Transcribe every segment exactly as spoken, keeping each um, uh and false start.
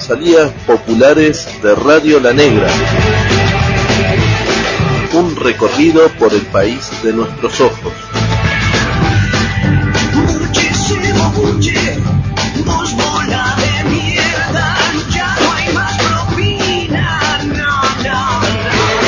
corresponsalías populares de Radio La Negra. Un recorrido por el país de nuestros ojos. Muchísimo buche, dos bolas de mierda, ya no hay más propina, no, no, no.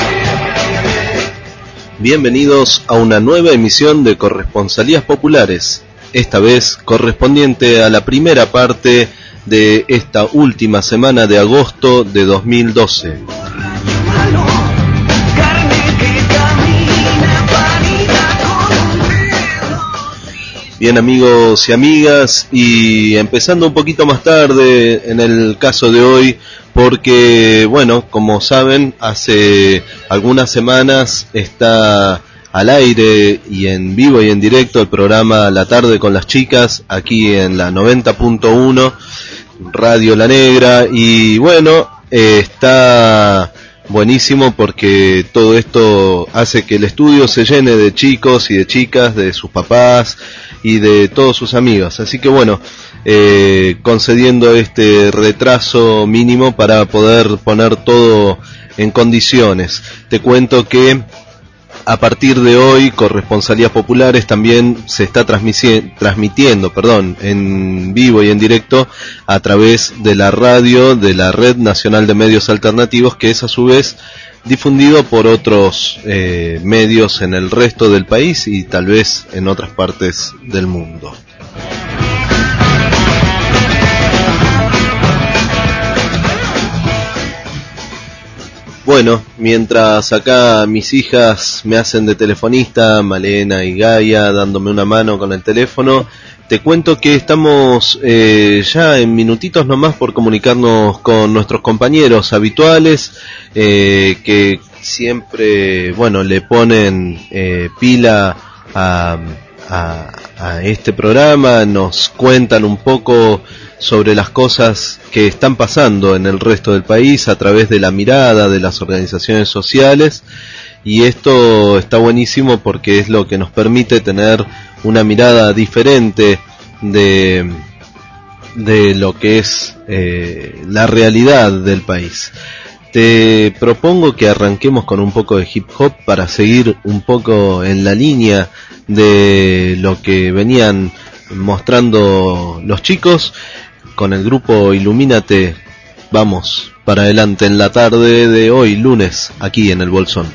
Bienvenidos a una nueva emisión de Corresponsalías Populares, esta vez correspondiente a la primera parte de esta última semana de agosto de dos mil doce. Bien, amigos y amigas, y empezando un poquito más tarde en el caso de hoy, porque, bueno, como saben, hace algunas semanas está al aire y en vivo y en directo el programa La Tarde con las Chicas, aquí en la noventa punto uno, Radio La Negra, y bueno, eh, está buenísimo porque todo esto hace que el estudio se llene de chicos y de chicas, de sus papás y de todos sus amigos, así que bueno, eh, concediendo este retraso mínimo para poder poner todo en condiciones. Te cuento que a partir de hoy Corresponsalías Populares también se está transmisi- transmitiendo perdón, en vivo y en directo a través de la radio de la Red Nacional de Medios Alternativos, que es a su vez difundido por otros eh, medios en el resto del país y tal vez en otras partes del mundo. Bueno, mientras acá mis hijas me hacen de telefonista, Malena y Gaia, dándome una mano con el teléfono, te cuento que estamos eh, ya en minutitos nomás por comunicarnos con nuestros compañeros habituales, eh, que siempre, bueno, le ponen eh, pila a, a, a este programa, nos cuentan un poco sobre las cosas que están pasando en el resto del país a través de la mirada de las organizaciones sociales, y esto está buenísimo porque es lo que nos permite tener una mirada diferente de, de lo que es eh, la realidad del país. Te propongo que arranquemos con un poco de hip hop para seguir un poco en la línea de lo que venían mostrando los chicos. Con el grupo Ilumínate vamos para adelante en la tarde de hoy, lunes, aquí en el Bolsón.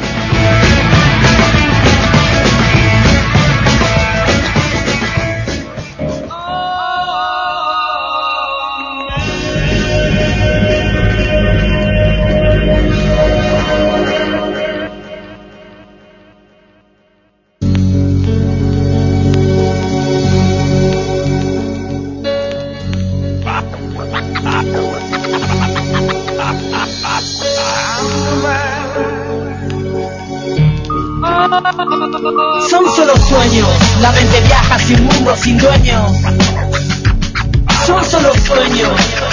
Son solo sueños, la mente viaja sin mundo, sin dueños. Son solo sueños.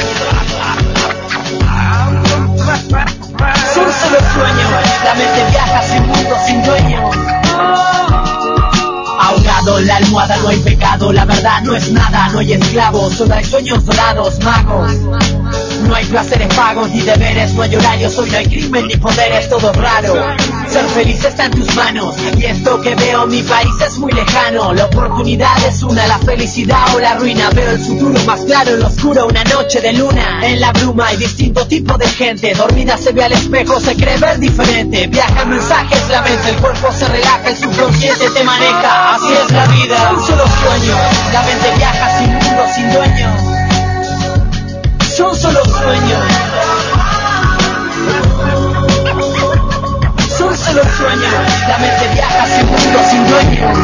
Son solo sueños, la mente viaja sin mundo, sin dueños. Ahogado en la almohada no hay pecado, la verdad no es nada, no hay esclavos, solo hay sueños dorados, magos. No hay placeres pagos ni deberes, no hay horarios, hoy no hay crimen ni poderes, todo raro. Ser feliz está en tus manos, y esto que veo mi país es muy lejano. La oportunidad es una, la felicidad o la ruina. Veo el futuro más claro en lo oscuro, una noche de luna. En la bruma hay distinto tipo de gente, dormida se ve al espejo, se cree ver diferente. Viajan mensajes, la mente, el cuerpo se relaja, el subconsciente te maneja, así es la vida. Un solo sueño, la mente viaja sin mundo, sin dueños. Son solo sueños. Son solo sueños. La mente viaja sin mundo, sin dueños.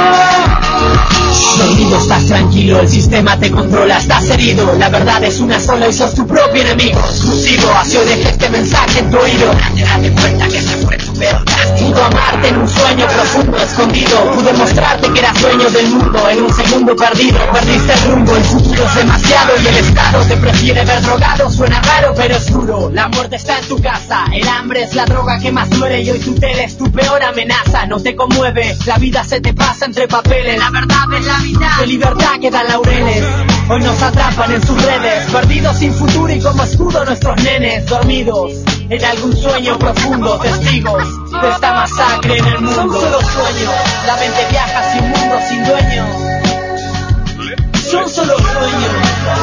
Dormido estás tranquilo, el sistema te controla, estás herido. La verdad es una sola y sos tu propio enemigo. Exclusivo, así hoy dejé este mensaje en tu oído. Date, date cuenta que ese fue tu peor castigo. Pudo amarte en un sueño profundo, escondido. Pude mostrarte que eras dueño del mundo en un segundo perdido. Perdiste el rumbo, el futuro es demasiado y el estado te prefiere ver drogado. Suena raro pero es duro, la muerte está en tu casa. El hambre es la droga que más duele y hoy tu tele es tu peor amenaza. No te conmueve, la vida se te pasa entre papeles. La verdad es la vida, de libertad quedan laureles. Hoy nos atrapan en sus redes, perdidos sin futuro y como escudo nuestros nenes dormidos en algún sueño profundo, testigos de esta masacre en el mundo. Son solo sueños, la mente viaja sin mundo, sin dueño. Son solo sueños.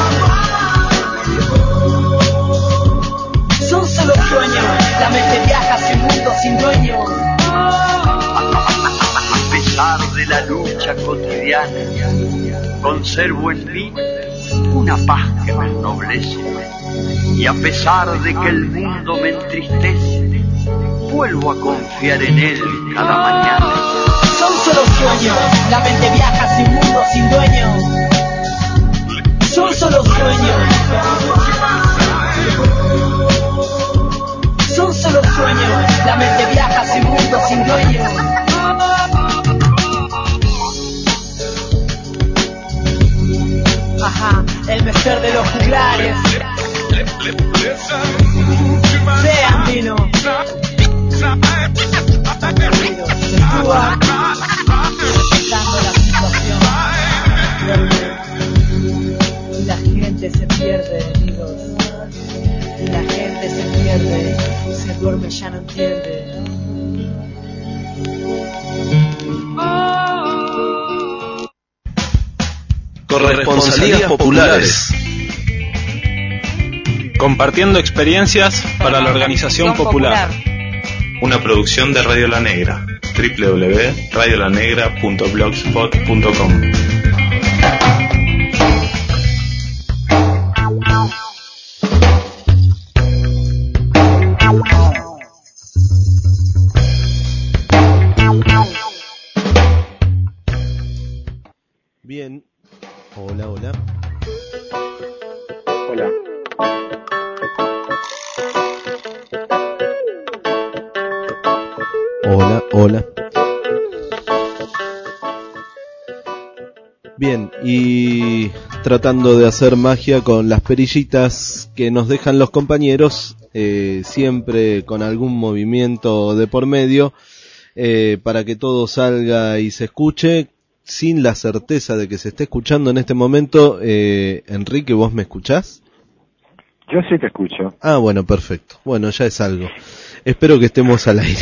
Son solo sueños, la mente viaja sin mundo, sin dueño. A pesar de la lucha cotidiana, conservo en mí una paz que me ennoblece. Y a pesar de que el mundo me entristece, vuelvo a confiar en él cada mañana. Son solo sueños, la mente viaja sin mundo, sin dueño. Son solo sueños. Son solo sueños, la mente viaja sin mundo, sin dueño. Ajá, el mester de los juglares. Sean vino. Estuvo respetando la situación. Y la gente se pierde, amigos. Y la gente se pierde. Se duerme, ya no entiende. Corresponsalías populares. Compartiendo experiencias para la organización popular. Una producción de Radio La Negra. doble u doble u doble u punto radio la negra punto blogspot punto com. Bien. Hola, hola. Hola. Hola, hola. Bien, y tratando de hacer magia con las perillitas que nos dejan los compañeros, eh, siempre con algún movimiento de por medio, eh, para que todo salga y se escuche, sin la certeza de que se esté escuchando en este momento. eh, Enrique, ¿vos me escuchás? Yo sí te escucho. Ah, bueno, perfecto. Bueno, ya es algo. Espero que estemos al aire.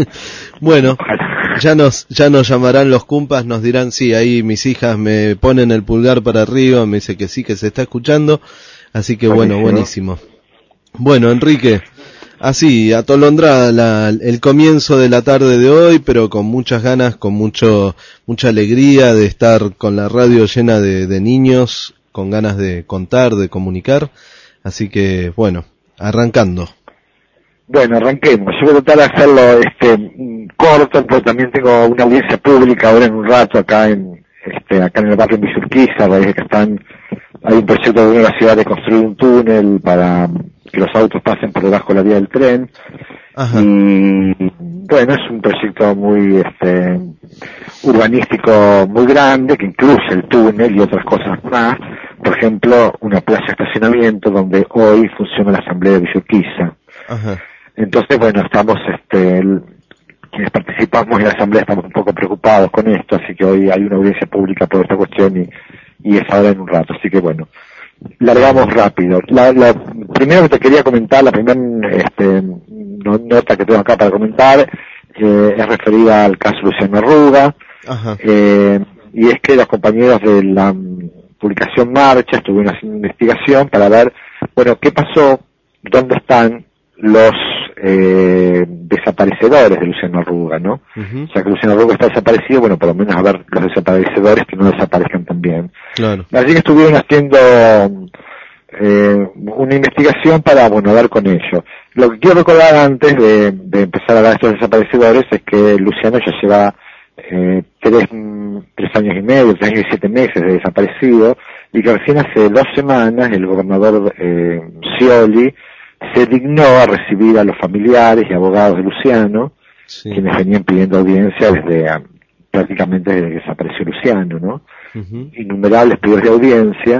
Bueno, ya nos ya nos llamarán los cumpas, nos dirán, sí, ahí mis hijas me ponen el pulgar para arriba, me dice que sí, que se está escuchando. Así que bueno, buenísimo. Bueno, Enrique, así, atolondrada la, el comienzo de la tarde de hoy, pero con muchas ganas, con mucho mucha alegría de estar con la radio llena de, de niños, con ganas de contar, de comunicar. Así que, bueno, arrancando. Bueno, arranquemos. Yo voy a tratar de hacerlo este corto, porque también tengo una audiencia pública ahora en un rato acá en este acá en el barrio de Villurquiza, a raíz de que están hay un proyecto de la ciudad de construir un túnel para que los autos pasen por debajo de la vía del tren. Ajá. Y bueno, es un proyecto muy este urbanístico muy grande que incluye el túnel y otras cosas más. Por ejemplo, una plaza de estacionamiento donde hoy funciona la asamblea de Villurquiza. Ajá. Entonces, bueno, estamos, este, el, quienes participamos en la asamblea estamos un poco preocupados con esto, así que hoy hay una audiencia pública por esta cuestión y, y es ahora en un rato, así que bueno, largamos rápido. La, la primero que te quería comentar, la primera este, nota que tengo acá para comentar, eh, es referida al caso Luciano Arruga. Ajá. Eh, y es que los compañeros de la publicación Marcha estuvieron haciendo una investigación para ver, bueno, qué pasó, dónde están los eh, desaparecedores de Luciano Arruga, ¿no? Uh-huh. O sea, que Luciano Arruga está desaparecido, bueno, por lo menos a ver los desaparecedores que no desaparezcan también. Claro. Así que estuvieron haciendo eh, una investigación para, bueno, dar con ello. Lo que quiero recordar antes de, de empezar a hablar de estos desaparecedores es que Luciano ya lleva eh, tres, tres años y medio, tres años y siete meses de desaparecido, y que recién hace dos semanas el gobernador eh, Scioli se dignó a recibir a los familiares y abogados de Luciano, sí, quienes venían pidiendo audiencia desde um, prácticamente desde que desapareció Luciano, ¿no? Uh-huh. Innumerables pedidos de audiencia.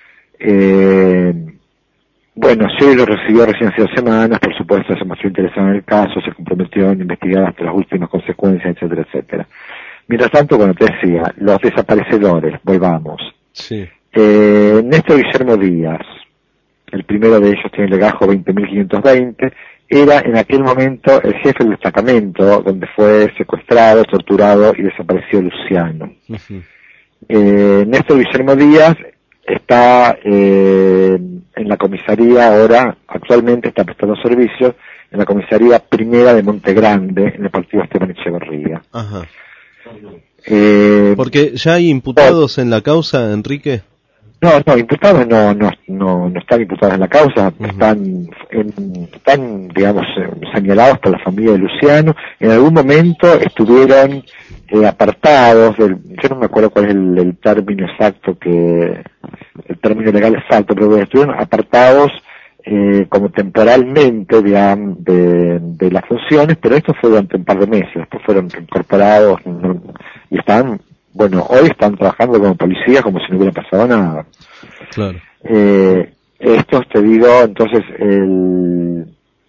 Eh, bueno, sí lo recibió recién hace dos semanas, por supuesto se mostró interesado en el caso, se comprometió en investigar hasta las últimas consecuencias, etcétera, etcétera. Mientras tanto, bueno, te decía, los desaparecedores, volvamos. Sí. Eh, Néstor Guillermo Díaz, el primero de ellos tiene el legajo veinte mil quinientos veinte, era en aquel momento el jefe del destacamento donde fue secuestrado, torturado y desapareció Luciano. Uh-huh. Eh, Néstor Guillermo Díaz está eh, en la comisaría ahora, actualmente está prestando servicios en la comisaría primera de Monte Grande, en el partido Esteban Echeverría. Ajá. Eh, Porque ya hay imputados en la causa, Enrique. No, no, imputados no, no, no, no están imputados en la causa, uh-huh. están, en, están, digamos, señalados por la familia de Luciano. En algún momento estuvieron eh, apartados del, yo no me acuerdo cuál es el, el término exacto que, el término legal exacto, pero estuvieron apartados eh, como temporalmente, digamos, de, de las funciones, pero esto fue durante un par de meses, después fueron incorporados y están, bueno, hoy están trabajando como policías como si no hubiera pasado nada. Claro. Eh, estos, te digo, entonces, el,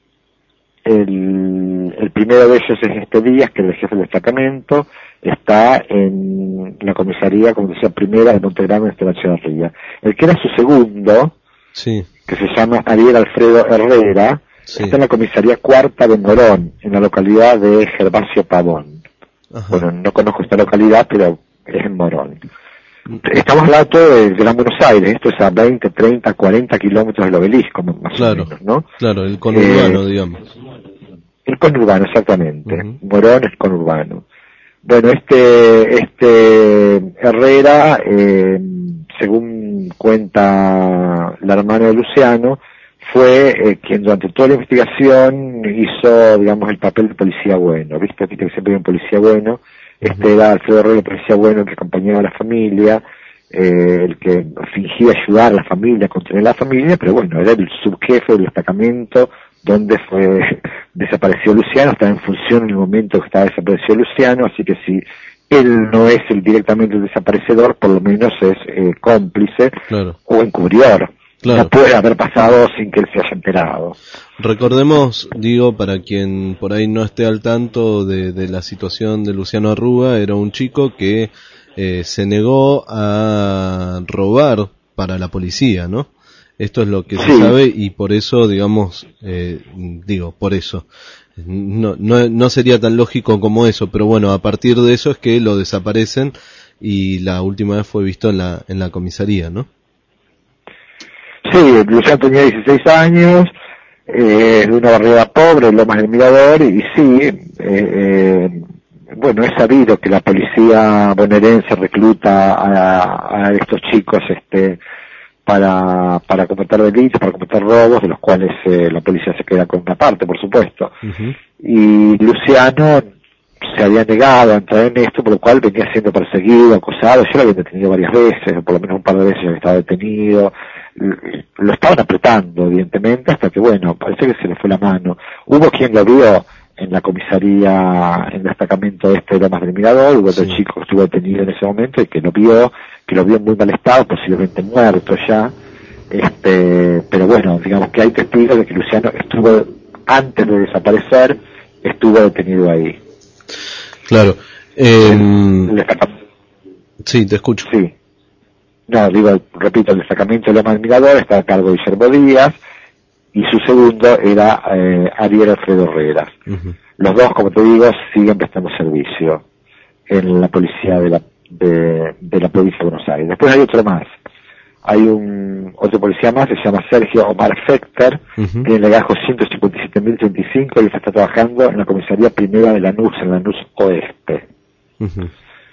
el, el primero de ellos es este Díaz, que es el jefe del destacamento, está en la comisaría, como decía, primera de Montegrande, en Esteban Echeverría. El que era su segundo, sí, que se llama Ariel Alfredo Herrera, sí, está en la comisaría cuarta de Morón, en la localidad de Gervasio Pavón. Ajá. Bueno, no conozco esta localidad, pero es en Morón. Estamos hablando de Gran Buenos Aires, esto es a veinte, treinta, cuarenta kilómetros del Obelisco, más claro, o menos, ¿no? Claro, el conurbano, eh, digamos. El conurbano, exactamente. Uh-huh. Morón es conurbano. Bueno, este, este Herrera, eh, según cuenta la hermana de Luciano, fue eh, quien durante toda la investigación hizo, digamos, el papel de policía bueno. ¿Viste? Viste que siempre hay un policía bueno. Este era Alfredo Herrera, el policía bueno, el que acompañaba a la familia, eh, el que fingía ayudar a la familia, contener a la familia, pero bueno, era el subjefe del destacamento donde fue desapareció Luciano, estaba en función en el momento que estaba desaparecido Luciano, así que si él no es el directamente el desaparecedor, por lo menos es eh, cómplice, claro, o encubridor. Claro. No puede haber pasado sin que él se haya enterado. Recordemos, digo, para quien por ahí no esté al tanto de, de la situación de Luciano Arruga, era un chico que eh, se negó a robar para la policía, ¿no? Esto es lo que sí se sabe y por eso, digamos, eh, digo, por eso. No, no, no sería tan lógico como eso, pero bueno, a partir de eso es que lo desaparecen y la última vez fue visto en la, en la comisaría, ¿no? Sí, Luciano tenía dieciséis años, eh, de una barriada pobre, Lomas del Mirador, y sí, eh, eh, bueno, es sabido que la policía bonaerense recluta a, a estos chicos este para para cometer delitos, para cometer robos, de los cuales eh, la policía se queda con una parte, por supuesto. Uh-huh. Y Luciano se había negado a entrar en esto, por lo cual venía siendo perseguido, acosado. Yo lo había detenido varias veces, por lo menos un par de veces había estado detenido. Lo estaban apretando, evidentemente, hasta que, bueno, parece que se le fue la mano. Hubo quien lo vio en la comisaría, en el destacamento este de Lomas del Mirador, hubo otro sí. chico que estuvo detenido en ese momento y que lo vio, que lo vio en muy mal estado, posiblemente muerto ya. Este, pero bueno, digamos que hay testigos de que Luciano estuvo, antes de desaparecer, estuvo detenido ahí. Claro. Eh, el, sí, te escucho. Sí. No, digo, repito, el destacamento de Lomas del Mirador está a cargo de Guillermo Díaz y su segundo era eh, Ariel Alfredo Herrera. Uh-huh. Los dos, como te digo, siguen prestando servicio en la policía de la de, de la provincia de Buenos Aires. Después hay otro más. Hay un otro policía más, se llama Sergio Omar Fecter, uh-huh. tiene el legajo ciento cincuenta y siete mil treinta y cinco y está trabajando en la comisaría primera de Lanús, en Lanús Oeste. Uh-huh.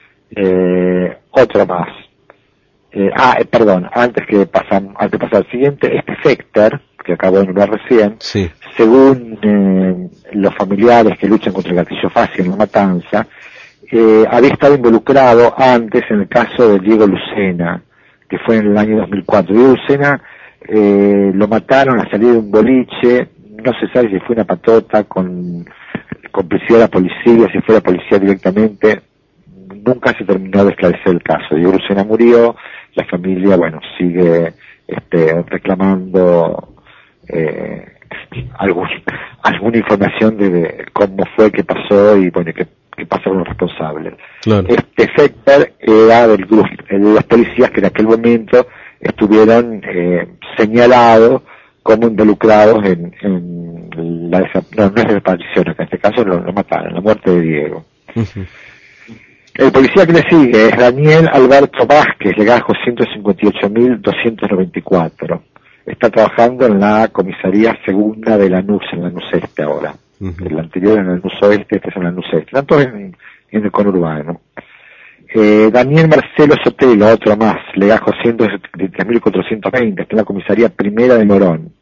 Eh, otro más. Eh, ah, eh, perdón, antes que pasam, antes de pasar al siguiente, este Fecter, que acabo de nombrar recién, sí. según eh, los familiares que luchan contra el gatillo fácil en la matanza, eh, había estado involucrado antes en el caso de Diego Lucena, que fue en el año dos mil cuatro. Diego Lucena eh, lo mataron a salir de un boliche, no se sabe si fue una patota con complicidad de la policía, si fue la policía directamente, nunca se terminó de esclarecer el caso. Diego Lucena murió, la familia, bueno, sigue este, reclamando eh, algún, alguna información de, de cómo fue, qué pasó y bueno, qué, qué pasó con los responsables. Claro. Este Fecter era del grupo, de los policías que en aquel momento estuvieron eh, señalados como involucrados en, en la desa- no, no es desaparición, en este caso lo, lo mataron, la muerte de Diego. Ujú. El policía que le sigue es Daniel Alberto Vázquez, legajo ciento cincuenta y ocho mil doscientos noventa y cuatro. Está trabajando en la comisaría segunda de Lanús, en Lanús Este ahora. Ujú. El anterior en Lanús Oeste, este es en Lanús Este. Tanto en, en el conurbano. Eh, Daniel Marcelo Sotelo, otro más, legajo ciento setenta y tres mil cuatrocientos veinte, está en la comisaría primera de Morón.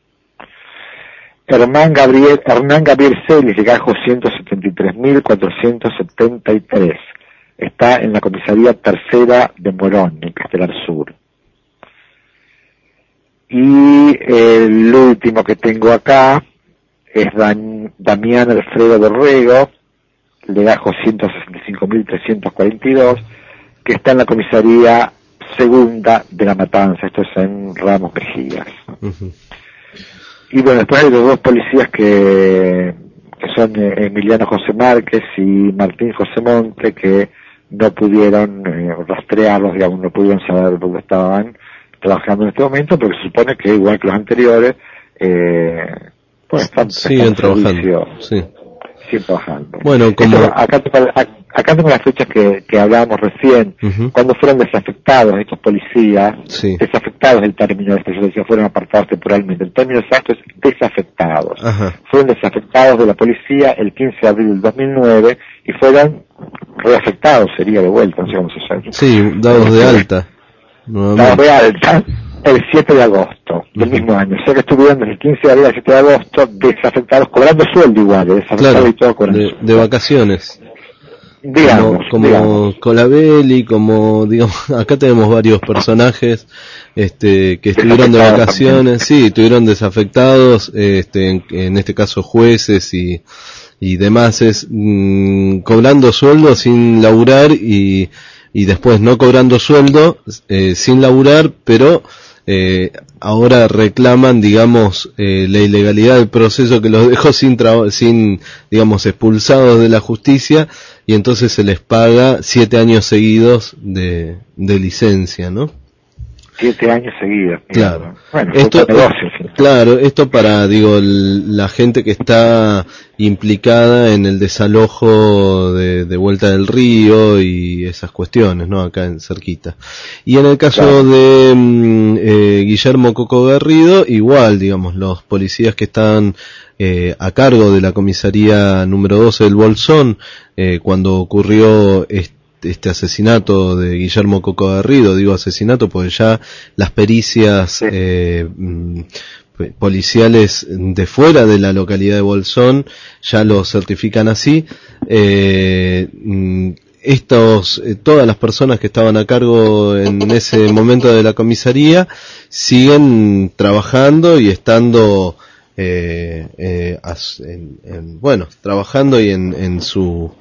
Hernán Gabriel, Hernán Gabriel Celis, legajo ciento setenta y tres mil cuatrocientos setenta y tres, está en la comisaría tercera de Morón, en Castelar Sur. Y el último que tengo acá es Dan, Damián Alfredo Borrego, legajo ciento sesenta y cinco mil trescientos cuarenta y dos, que está en la comisaría segunda de La Matanza, esto es en Ramos Mejías. Ujú. Y bueno, después hay los dos policías que, que son eh, Emiliano José Márquez y Martín José Monte, que no pudieron eh, rastrearlos, digamos, no pudieron saber dónde estaban trabajando en este momento, porque se supone que igual que los anteriores, eh, pues están, Siguen están trabajando. servicio, Sí. siguen trabajando. Bueno, como... Esto, acá, tengo- acá tengo las fechas que, que hablábamos recién, Ujú. cuando fueron desafectados estos policías, Sí. desafectados el término este, yo decía, fueron apartados temporalmente, el término exacto es desafectados. Ajá. Fueron desafectados de la policía el quince de abril del dos mil nueve y fueron reafectados, sería de vuelta, no sé cómo se llama. Sí, dados de alta. Dados Nuevamente. de alta el siete de agosto del Ujú. mismo año. O sea que estuvieron desde el quince de abril al siete de agosto desafectados, cobrando sueldo igual, desafectados Claro, y todo cobrando de, sueldo. de vacaciones. Digamos, como como digamos. Colabelli, como digamos, acá tenemos varios personajes este que estuvieron de Desafectados vacaciones, sí, estuvieron desafectados, este en, en este caso jueces y y demás es mm, cobrando sueldo sin laburar y y después no cobrando sueldo eh, sin laburar, pero eh, ahora reclaman, digamos, eh, la ilegalidad del proceso que los dejó sin, traba- sin, digamos, expulsados de la justicia, y entonces se les paga siete años seguidos de, de licencia, ¿no? Siete años seguidos. Claro. Bueno, Esto, fue un negocio, en fin. claro, esto para, digo, el- la gente que está implicada en el desalojo de, de Vuelta del Río y esas cuestiones, ¿no? Acá en cerquita. Y en el caso Claro. de mm, eh, Guillermo Coco Garrido, igual, digamos, los policías que están eh, a cargo de la comisaría número doce del Bolsón, eh, cuando ocurrió este este asesinato de Guillermo Coco Garrido, digo asesinato porque ya las pericias Sí. eh, mm, policiales de fuera de la localidad de Bolsón ya lo certifican así. Eh, mm, estos, eh, todas las personas que estaban a cargo en ese momento de la comisaría siguen trabajando y estando eh, eh, as- en, en- bueno, trabajando y en, en su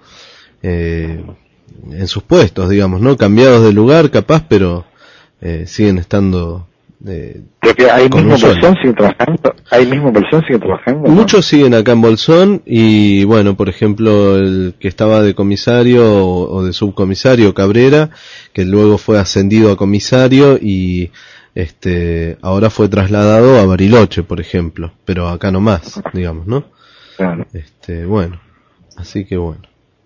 eh, en sus puestos, digamos, ¿no? Cambiados de lugar, capaz, pero eh, siguen estando eh, Porque ahí con mismo un en sueldo. Bolsón siguen trabajando, ahí mismo en Bolsón siguen trabajando. ¿no? Muchos siguen acá en Bolsón y, bueno, por ejemplo, el que estaba de comisario o, o de subcomisario, Cabrera, que luego fue ascendido a comisario y este ahora fue trasladado a Bariloche, por ejemplo, pero acá no más, digamos, ¿no? Claro. Este, bueno, así que bueno.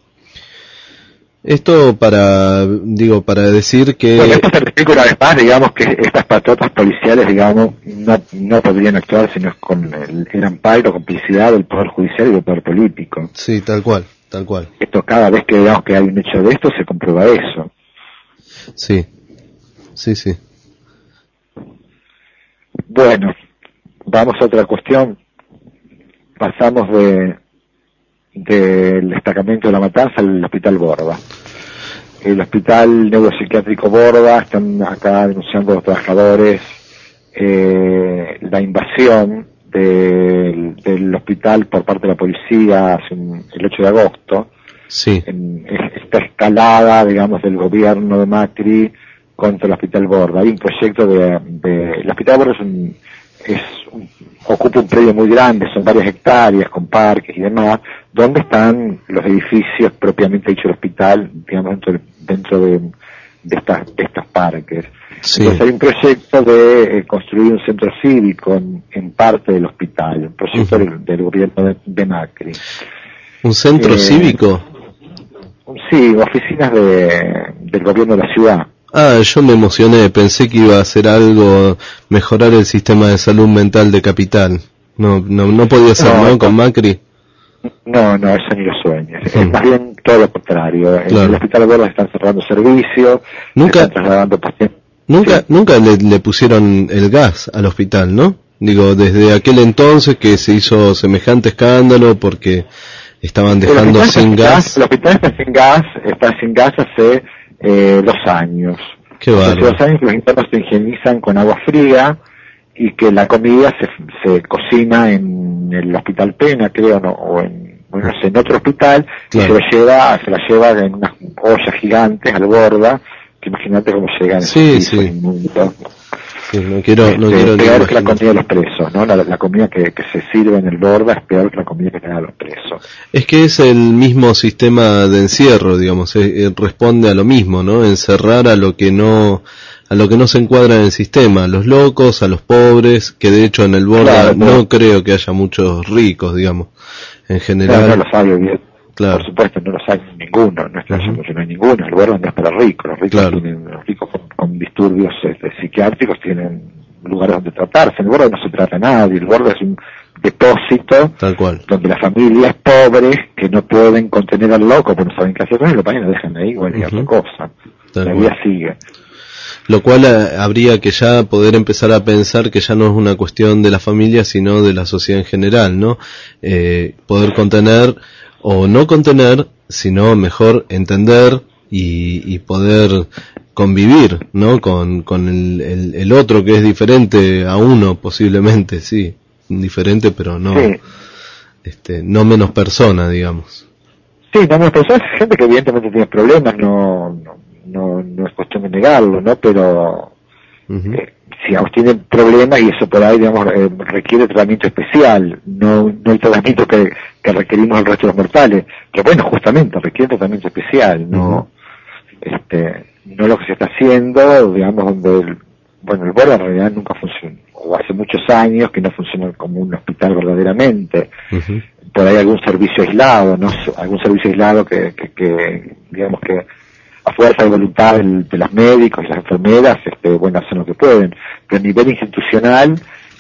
Esto para, digo, para decir que... Bueno, esto certifica una vez más, digamos, que estas patriotas policiales, digamos, no, no podrían actuar sino con el, el amparo, complicidad del Poder Judicial y del Poder Político. Sí, tal cual, tal cual. Esto cada vez que digamos que hay un hecho de esto se comprueba eso. Sí, sí, sí. Bueno, vamos a otra cuestión. Pasamos de del destacamento de La Matanza al Hospital Borda. El Hospital Neuropsiquiátrico Borda, están acá denunciando los trabajadores eh, la invasión del, del hospital por parte de la policía hace un- el ocho de agosto. Sí, En esta escalada, digamos, del gobierno de Macri contra el Hospital Borda. Hay un proyecto de, de el Hospital Borda es un, es un- ocupa un predio muy grande, son varias hectáreas con parques y demás, donde están los edificios propiamente dicho del hospital, digamos, dentro de, dentro de, de estas de estos parques. Sí. Entonces hay un proyecto de eh, construir un centro cívico en, en parte del hospital, un proyecto Uh-huh. del, del gobierno de, de Macri. ¿Un centro Eh, cívico? Sí, oficinas de, del gobierno de la ciudad. Ah, yo me emocioné, pensé que iba a hacer algo, mejorar el sistema de salud mental de Capital. No, no, no podía ser, ¿no? No, Con no. Macri. No, no, eso ni lo sueñes. Mm. Es más bien todo lo contrario. En Claro. el hospital de Borda están cerrando servicios, Nunca- se están trasladando pacientes. Nunca, Sí. nunca le, le pusieron el gas al hospital, ¿no? Digo, desde aquel entonces que se hizo semejante escándalo porque estaban El dejando hospital está sin gas. El hospital está sin gas, está sin gas hace eh, dos años. Qué Hace bárbaro. dos años que los internos se higienizan con agua fría y que la comida se, se cocina en el hospital Pena, creo, no, o en, bueno, no sé, en otro hospital, Claro. y se la lleva, se la lleva en unas ollas gigantes al Borda, que imagínate cómo llegan esos Sí, pisos sí. inmundos. Sí, no quiero, no Este, quiero ni peor que la imaginar. comida de los presos, ¿no? La, la comida que, que se sirve en el Borda es peor que la comida que te dan a los presos. Es que es el mismo sistema de encierro, digamos, eh, eh, responde a lo mismo, ¿no? Encerrar a lo que no, a lo que no se encuadra en el sistema, a los locos, a los pobres, que de hecho en el Borda Claro, pero- no creo que haya muchos ricos, digamos, en No, general. no los hay, obvio. Claro. Por supuesto, no los hay ninguno, no es que haya Ujú. mucho, no hay ninguno. El Borda no es para ricos, los ricos Claro. tienen, los ricos con, con disturbios este, psiquiátricos tienen lugares donde tratarse. En el Borda no se trata a nadie, el Borda es un depósito Tal cual. donde las familias pobres que no pueden contener al loco porque no saben qué hacer con él, lo pagan y lo dejan ahí, igual que Ujú. otra cosa. Tal La cual. vida sigue. Lo cual eh, habría que ya poder empezar a pensar que ya no es una cuestión de la familia, sino de la sociedad en general, ¿no? Eh, poder contener o no contener, sino mejor entender y, y poder convivir, ¿no? Con, con el, el, el otro que es diferente a uno, posiblemente, sí, diferente, pero no, Sí. este, no menos persona, digamos. Sí, no, no, pero hay gente que evidentemente tiene problemas, no, no, no, no es cuestión de negarlo, ¿no? Pero Ujú. eh, si aún tienen problemas y eso por ahí, digamos, eh, requiere tratamiento especial, no, no el tratamiento que, que requerimos el resto de los mortales, pero bueno, justamente requiere tratamiento especial, no, este, no lo que se está haciendo, digamos, donde el, bueno, el Borda en realidad nunca funcionó, o hace muchos años que no funciona como un hospital verdaderamente. Ujú. Por ahí algún servicio aislado, ¿no? Algún servicio aislado que, que, que digamos que a fuerza de voluntad del- de los médicos y las enfermeras, este, bueno, hacen lo que pueden. Pero a nivel institucional,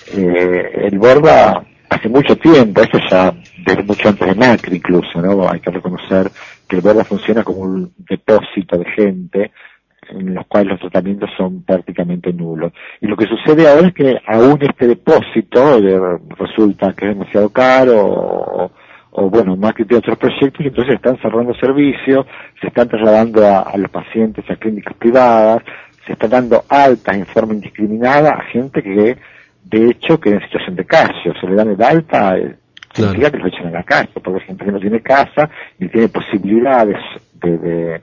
eh, el Borda hace mucho tiempo, eso ya desde mucho antes de Macri incluso, ¿no? Hay que reconocer que el Borda funciona como un depósito de gente en los cuales los tratamientos son prácticamente nulos. Y lo que sucede ahora es que aún este depósito eh, resulta que es demasiado caro o, o bueno, más que tiene otros proyectos y entonces están cerrando servicios, se están trasladando a, a los pacientes a clínicas privadas, se están dando altas en forma indiscriminada a gente que de hecho que en situación de calle, o se le dan el alta, eh, Claro. significa que lo echan a la calle, porque hay gente que no tiene casa ni tiene posibilidades de, de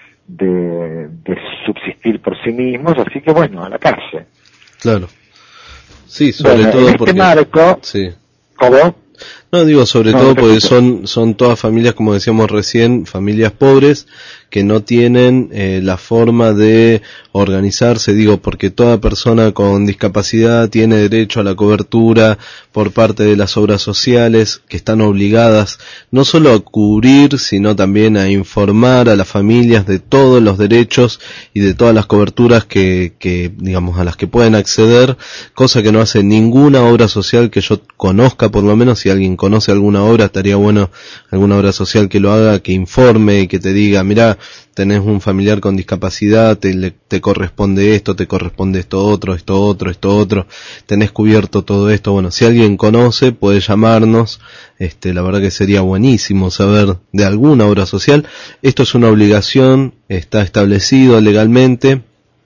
De, de subsistir por sí mismos, así que bueno, a la calle. Claro. Sí, sobre Bueno, todo en este porque... marco, Sí. ¿cómo? No, digo sobre No, todo no te porque escucho. son son todas familias, como decíamos recién, familias pobres que no tienen eh, la forma de organizarse, digo, porque toda persona con discapacidad tiene derecho a la cobertura por parte de las obras sociales que están obligadas no solo a cubrir, sino también a informar a las familias de todos los derechos y de todas las coberturas que, que digamos, a las que pueden acceder, cosa que no hace ninguna obra social que yo conozca, por lo menos. Si alguien conoce alguna obra, estaría bueno alguna obra social que lo haga, que informe y que te diga, mirá, tenés un familiar con discapacidad, te, le, te corresponde esto, te corresponde esto otro, esto otro, esto otro, tenés cubierto todo esto. Bueno, si alguien conoce, puede llamarnos, este, la verdad que sería buenísimo saber de alguna obra social. Esto es una obligación, está establecido legalmente.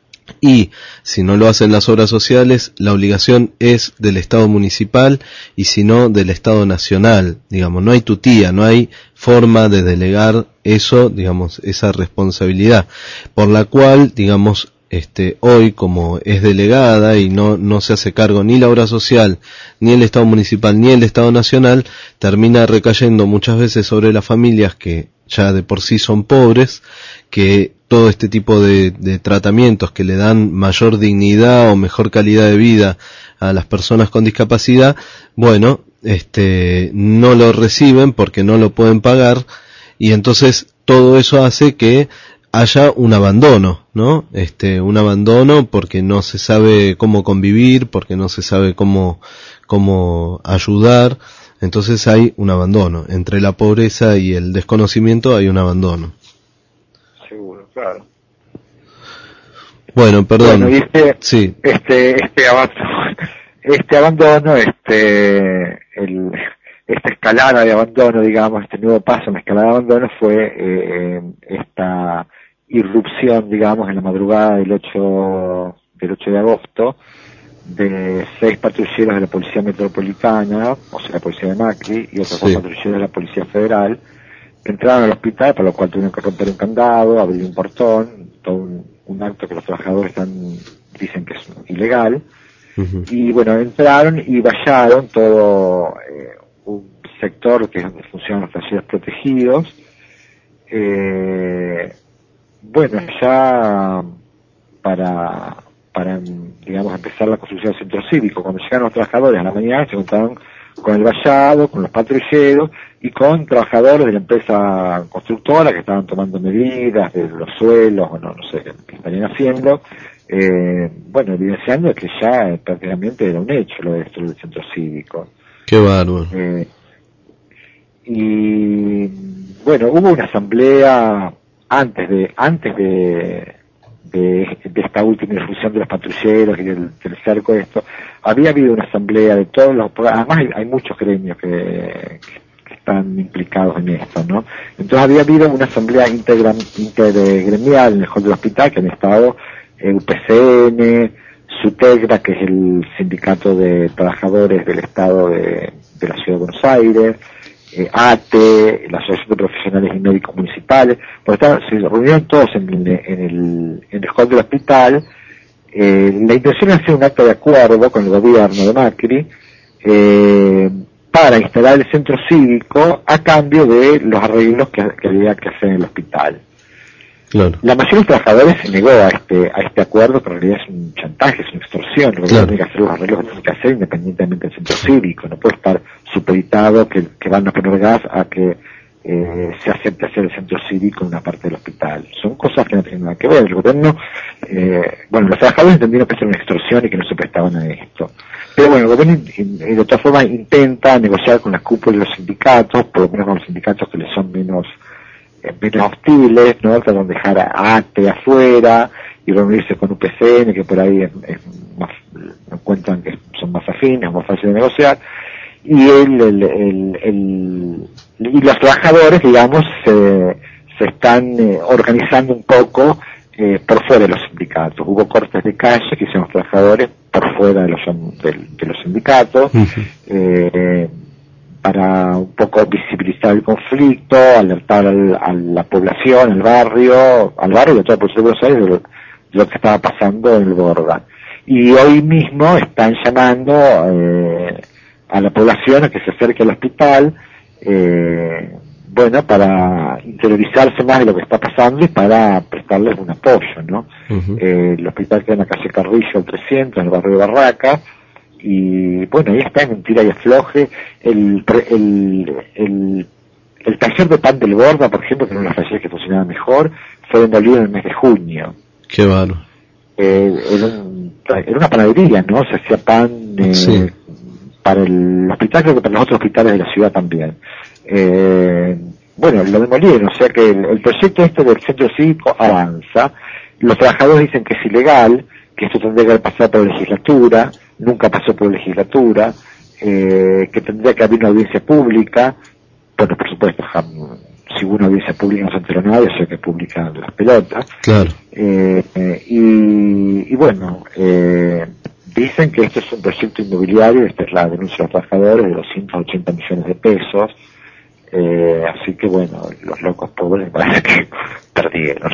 Y si no lo hacen las obras sociales, la obligación es del Estado municipal y si no del Estado nacional, digamos, no hay tutía, no hay forma de delegar eso, digamos, esa responsabilidad, por la cual, digamos, este, hoy como es delegada y no, no se hace cargo ni la obra social, ni el Estado municipal, ni el Estado nacional, termina recayendo muchas veces sobre las familias que ya de por sí son pobres, que todo este tipo de, de tratamientos que le dan mayor dignidad o mejor calidad de vida a las personas con discapacidad, bueno, este, no lo reciben porque no lo pueden pagar, y entonces todo eso hace que haya un abandono, ¿no? Este, un abandono porque no se sabe cómo convivir, porque no se sabe cómo, cómo ayudar, entonces hay un abandono. Entre la pobreza y el desconocimiento hay un abandono. Seguro, claro. Bueno, perdón. Bueno, y este, sí. este, este abandono, este abandono, este, el, esta escalada de abandono, digamos, este nuevo paso en la escalada de abandono fue eh, esta irrupción, digamos, en la madrugada del ocho del ocho de agosto de seis patrulleros de la Policía Metropolitana, o sea, la Policía de Macri, y otros sí. dos patrulleros de la Policía Federal, que entraron al hospital, para lo cual tuvieron que romper un candado, abrir un portón, todo un, un acto que los trabajadores están, dicen que es ilegal, uh-huh. y bueno, entraron y vallaron todo eh, un sector que es donde funcionan los talleres protegidos. eh, bueno, ya para para, digamos, empezar la construcción del centro cívico. Cuando llegaron los trabajadores a la mañana se encontraron con el vallado, con los patrulleros y con trabajadores de la empresa constructora que estaban tomando medidas de los suelos, o no, no sé qué estarían haciendo, eh, bueno, evidenciando que ya eh, prácticamente era un hecho lo de esto del centro cívico. Qué bárbaro. Eh, y bueno, hubo una asamblea antes de, antes de De, de esta última irrupción de los patrulleros y del, del cerco de esto, había habido una asamblea de todos los, además hay, hay muchos gremios que, que están implicados en esto, ¿no? Entonces había habido una asamblea integra, intergremial en el hall del hospital que han estado eh, U P C N, SUTECRA, que es el sindicato de trabajadores del Estado de, de la Ciudad de Buenos Aires, Eh, A T E, la Asociación de Profesionales y Médicos Municipales, porque estaban, se reunieron todos en, en, el, en el hall del hospital. Eh, la intención era hacer un acto de acuerdo con el gobierno de Macri eh, para instalar el centro cívico a cambio de los arreglos que, que había que hacer en el hospital. Claro. La mayoría de los trabajadores se negó a este a este acuerdo, que en realidad es un chantaje, es una extorsión. El gobierno tiene que hacer los arreglos que tiene que hacer independientemente del centro cívico. No puede estar supeditado que, que van a poner gas a que eh, se acepte hacer el centro cívico en una parte del hospital. Son cosas que no tienen nada que ver. El gobierno, eh, bueno, los trabajadores entendieron que era una extorsión y que no se prestaban a esto. Pero bueno, el gobierno de todas formas intenta negociar con las cúpulas de los sindicatos, por lo menos con los sindicatos que les son menos menos hostiles, ¿no? Tratan de dejar a A T E afuera y reunirse con U P C N, que por ahí es, es más, encuentran que son más afines, más fácil de negociar, y el, el, el, el y los trabajadores, digamos, se, se están eh, organizando un poco eh, por fuera de los sindicatos. Hubo cortes de calle que hicieron los trabajadores por fuera de los, de, de los sindicatos, uh-huh. eh, para un poco visibilizar el conflicto, alertar al, a la población, al barrio, al barrio de toda la provincia de Buenos Aires de lo, de lo que estaba pasando en el Borda. Y hoy mismo están llamando eh, a la población a que se acerque al hospital, eh, bueno, para interiorizarse más de lo que está pasando y para prestarles un apoyo, ¿no? Uh-huh. Eh, el hospital queda en la calle Carrillo, el trescientos, en el barrio de Barraca. Y bueno, ahí está, en tira y afloje. El, el, el, el taller de pan del Borda, por ejemplo, que era uno de los talleres que funcionaba mejor, fue demolido en el mes de junio. Qué bárbaro. Eh, era, un, era una panadería, ¿no? Se hacía pan eh, sí. para el hospital, creo que para los otros hospitales de la ciudad también. Eh, bueno, lo demolieron, o sea que el, el proyecto este del centro cívico avanza. Los trabajadores dicen que es ilegal, que esto tendría que haber pasado por la legislatura, nunca pasó por la legislatura, eh, que tendría que haber una audiencia pública. Bueno, por supuesto, si hubo una audiencia pública no se enteró nadie, o sea que publican las pelotas. Claro. Eh, eh, y, y bueno, eh, dicen que este es un proyecto inmobiliario, esta es la denuncia de los trabajadores, de doscientos ochenta millones de pesos, eh, así que bueno, los locos pobres parece que perdieron.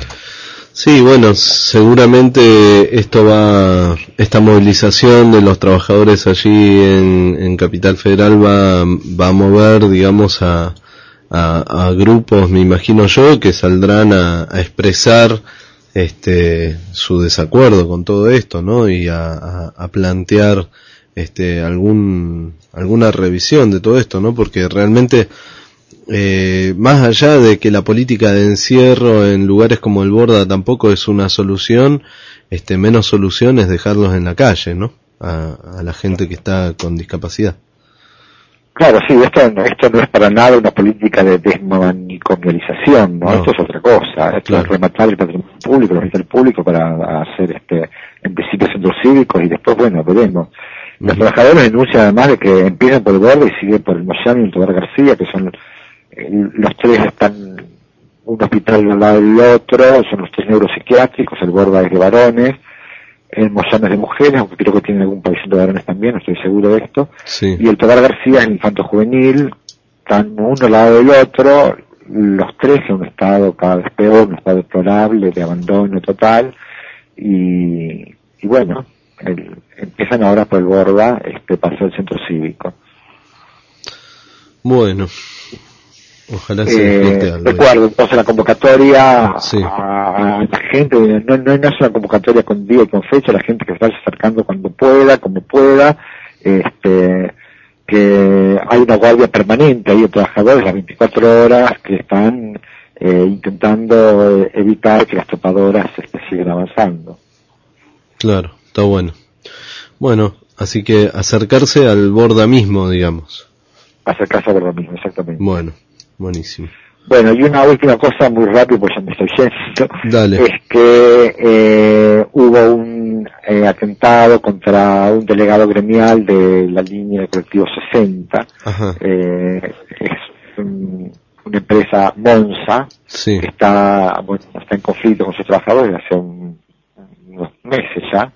Sí, bueno, seguramente esto va, esta movilización de los trabajadores allí en, en Capital Federal va, va a mover, digamos, a, a, a grupos, me imagino yo, que saldrán a, a expresar este su desacuerdo con todo esto, ¿no? Y a, a, a plantear este algún alguna revisión de todo esto, ¿no? Porque realmente eh, más allá de que la política de encierro en lugares como el Borda tampoco es una solución, este menos solución es dejarlos en la calle, ¿no? A, a la gente que está con discapacidad. Claro, sí, esto, esto no es para nada una política de desmanicomialización, ¿no? No. Esto es otra cosa, esto claro. es rematar el patrimonio público, el capital público para hacer, este, en principio centros cívicos y después, bueno, veremos. Los uh-huh. trabajadores denuncian además de que empiezan por el Borda y siguen por el Moyano y el Tobar García, que son, eh, los tres están, un hospital al lado del otro, son los tres neuropsiquiátricos, el Borda es de varones, el Moyano es de mujeres, aunque creo que tienen algún pabellón de varones también, no estoy seguro de esto, sí. y el Tobar García es el infanto juvenil, están uno al lado del otro, los tres en un estado cada vez peor, un estado deplorable, de abandono total, y, y bueno, el, empiezan ahora por el Borda, este, para hacer el centro cívico. Bueno. Ojalá se eh, recuerdo entonces la convocatoria sí. a, a la gente, no, no, no es una convocatoria con día y con fecha, la gente que se vaya acercando cuando pueda, como pueda, este, que hay una guardia permanente ahí de trabajadores las veinticuatro horas que están eh, intentando evitar que las topadoras este, sigan avanzando. Claro, está bueno. Bueno, así que acercarse al Borda mismo, digamos. Acercarse al Borda mismo, exactamente. Bueno. Buenísimo. Bueno, y una última cosa muy rápido, pues ya me estoy yendo. Dale. Es que eh, hubo un eh, atentado contra un delegado gremial de la línea de colectivo sesenta. Ajá. Eh, es un, una empresa Monza, sí. que está, bueno, está en conflicto con sus trabajadores hace un, unos meses ya.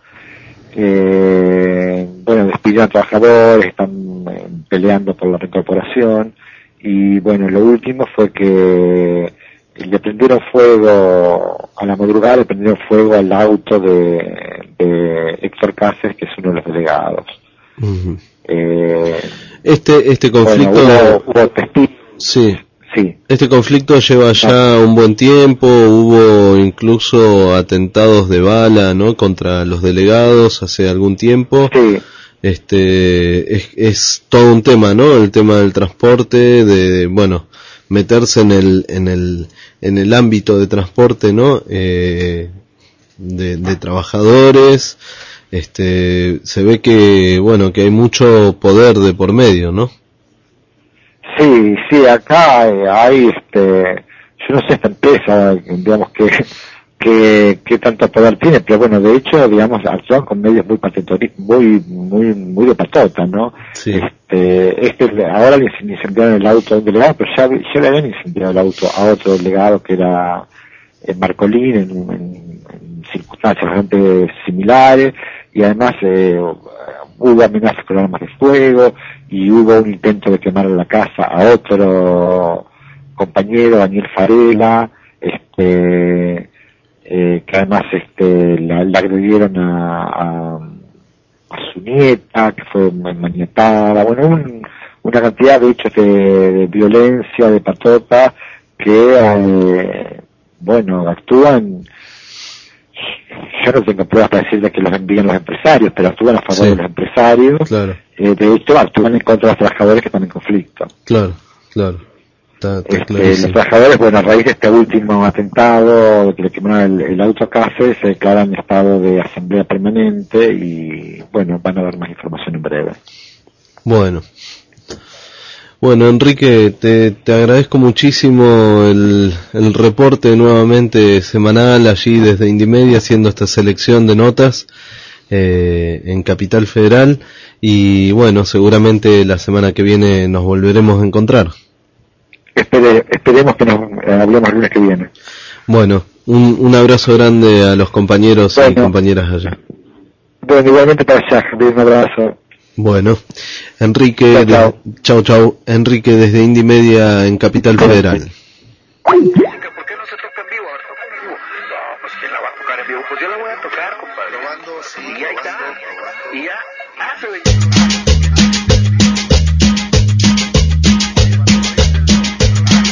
Eh, bueno, despidieron a trabajadores, están eh, peleando por la reincorporación. Y bueno, lo último fue que le prendieron fuego a la madrugada, le prendieron fuego al auto de, de Héctor Cáceres, que es uno de los delegados. Uh-huh. Eh, este este conflicto, bueno, hubo, hubo testigos. Sí. Sí. Este conflicto lleva ya un buen tiempo, hubo incluso atentados de bala, ¿no? Contra los delegados hace algún tiempo. Sí. Este es, es todo un tema, ¿no? El tema del transporte, de, de bueno, meterse en el en el en el ámbito de transporte, ¿no? Eh, de, de trabajadores, este, se ve que bueno que hay mucho poder de por medio, ¿no? Sí, sí, acá eh, hay, este, yo no sé esta empresa, digamos que que, que tanto poder tiene, pero bueno, de hecho, digamos, actúan con medios muy patetoristas, muy, muy, muy de patota, ¿no? Sí. Este, este, ahora le incendiaron el auto a un delegado, pero ya, ya le habían incendiado el auto a otro delegado que era en Marcolín, en, en, en circunstancias bastante similares, y además, eh, hubo amenazas con armas de fuego, y hubo un intento de quemar la casa a otro compañero, Daniel Farela, este, eh, que además este la, la agredieron a, a, a su nieta, que fue maniatada, bueno, un, una cantidad de hechos de, de violencia, de patota, que, eh, bueno, actúan, yo no tengo pruebas para decir de que los envían los empresarios, pero actúan a favor sí. de los empresarios, claro. eh, de hecho actúan en contra de los trabajadores que están en conflicto. Claro, claro. Está, está este, los trabajadores, bueno, a raíz de este último atentado, de que le quemaron el, el auto a Cáceres, se declaran en estado de asamblea permanente y, bueno, van a dar más información en breve. Bueno. Bueno, Enrique, te, te agradezco muchísimo el, el reporte nuevamente semanal allí desde Indimedia, haciendo esta selección de notas eh, en Capital Federal, y bueno, seguramente la semana que viene nos volveremos a encontrar. Espere, esperemos que nos eh, hablemos el lunes que viene. Bueno, un, un abrazo grande a los compañeros bueno, y compañeras allá. Bueno, igualmente para allá, un abrazo. Bueno, Enrique, chau, chau. De, chau, chau, Enrique desde Indimedia en Capital Federal. ¿Por qué no se toca en vivo? A ver, toca en vivo. No, pues ¿quién la va a tocar en vivo? Pues yo la voy a tocar, compadre. Probando, sí, y ahí está. Y ya, hace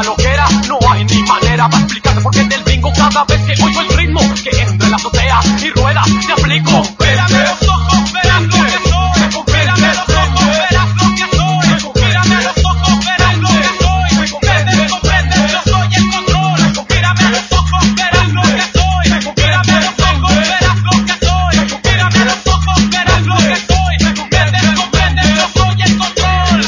loquera, no hay ni manera para explicarte por qué del bingo cada vez que oigo el ritmo que entra en la azotea y rueda, te aplico. Mírame los ojos, verás lo que soy. Mírame los ojos, verás lo que soy. Mírame los ojos, verás lo que soy. Comprendes, comprendes, yo soy el control. Mírame los ojos, verás lo que soy. Mírame los ojos, verás lo que soy. Mírame los ojos, verás lo que soy. Comprendes, comprendes, yo soy el control.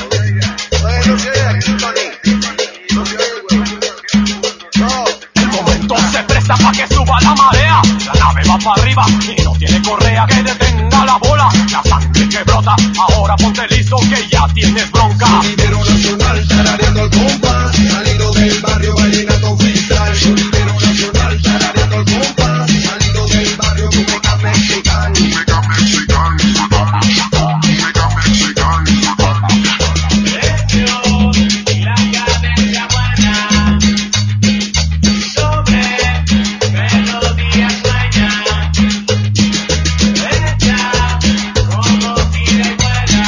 El momento se presta pa' que suba la marea. La nave va para arriba y no tiene correa que detenga la bola. La sangre que brota, ahora ponte listo que ya tienes bronca. Sonidero nacional, tarareando el compás. Salido del barrio, vallenato freestyle. Sonidero nacional, tarareando el compás. Salido del barrio, Meca Mexican. Meca Mexican. Meca Mexican. Y la cadencia buena sobre melodía sueña. Hecha como si de buena.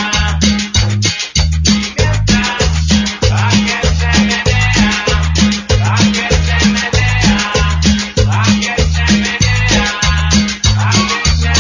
Y mientras aquel se menea, aquel se menea, aquel se menea, aquel se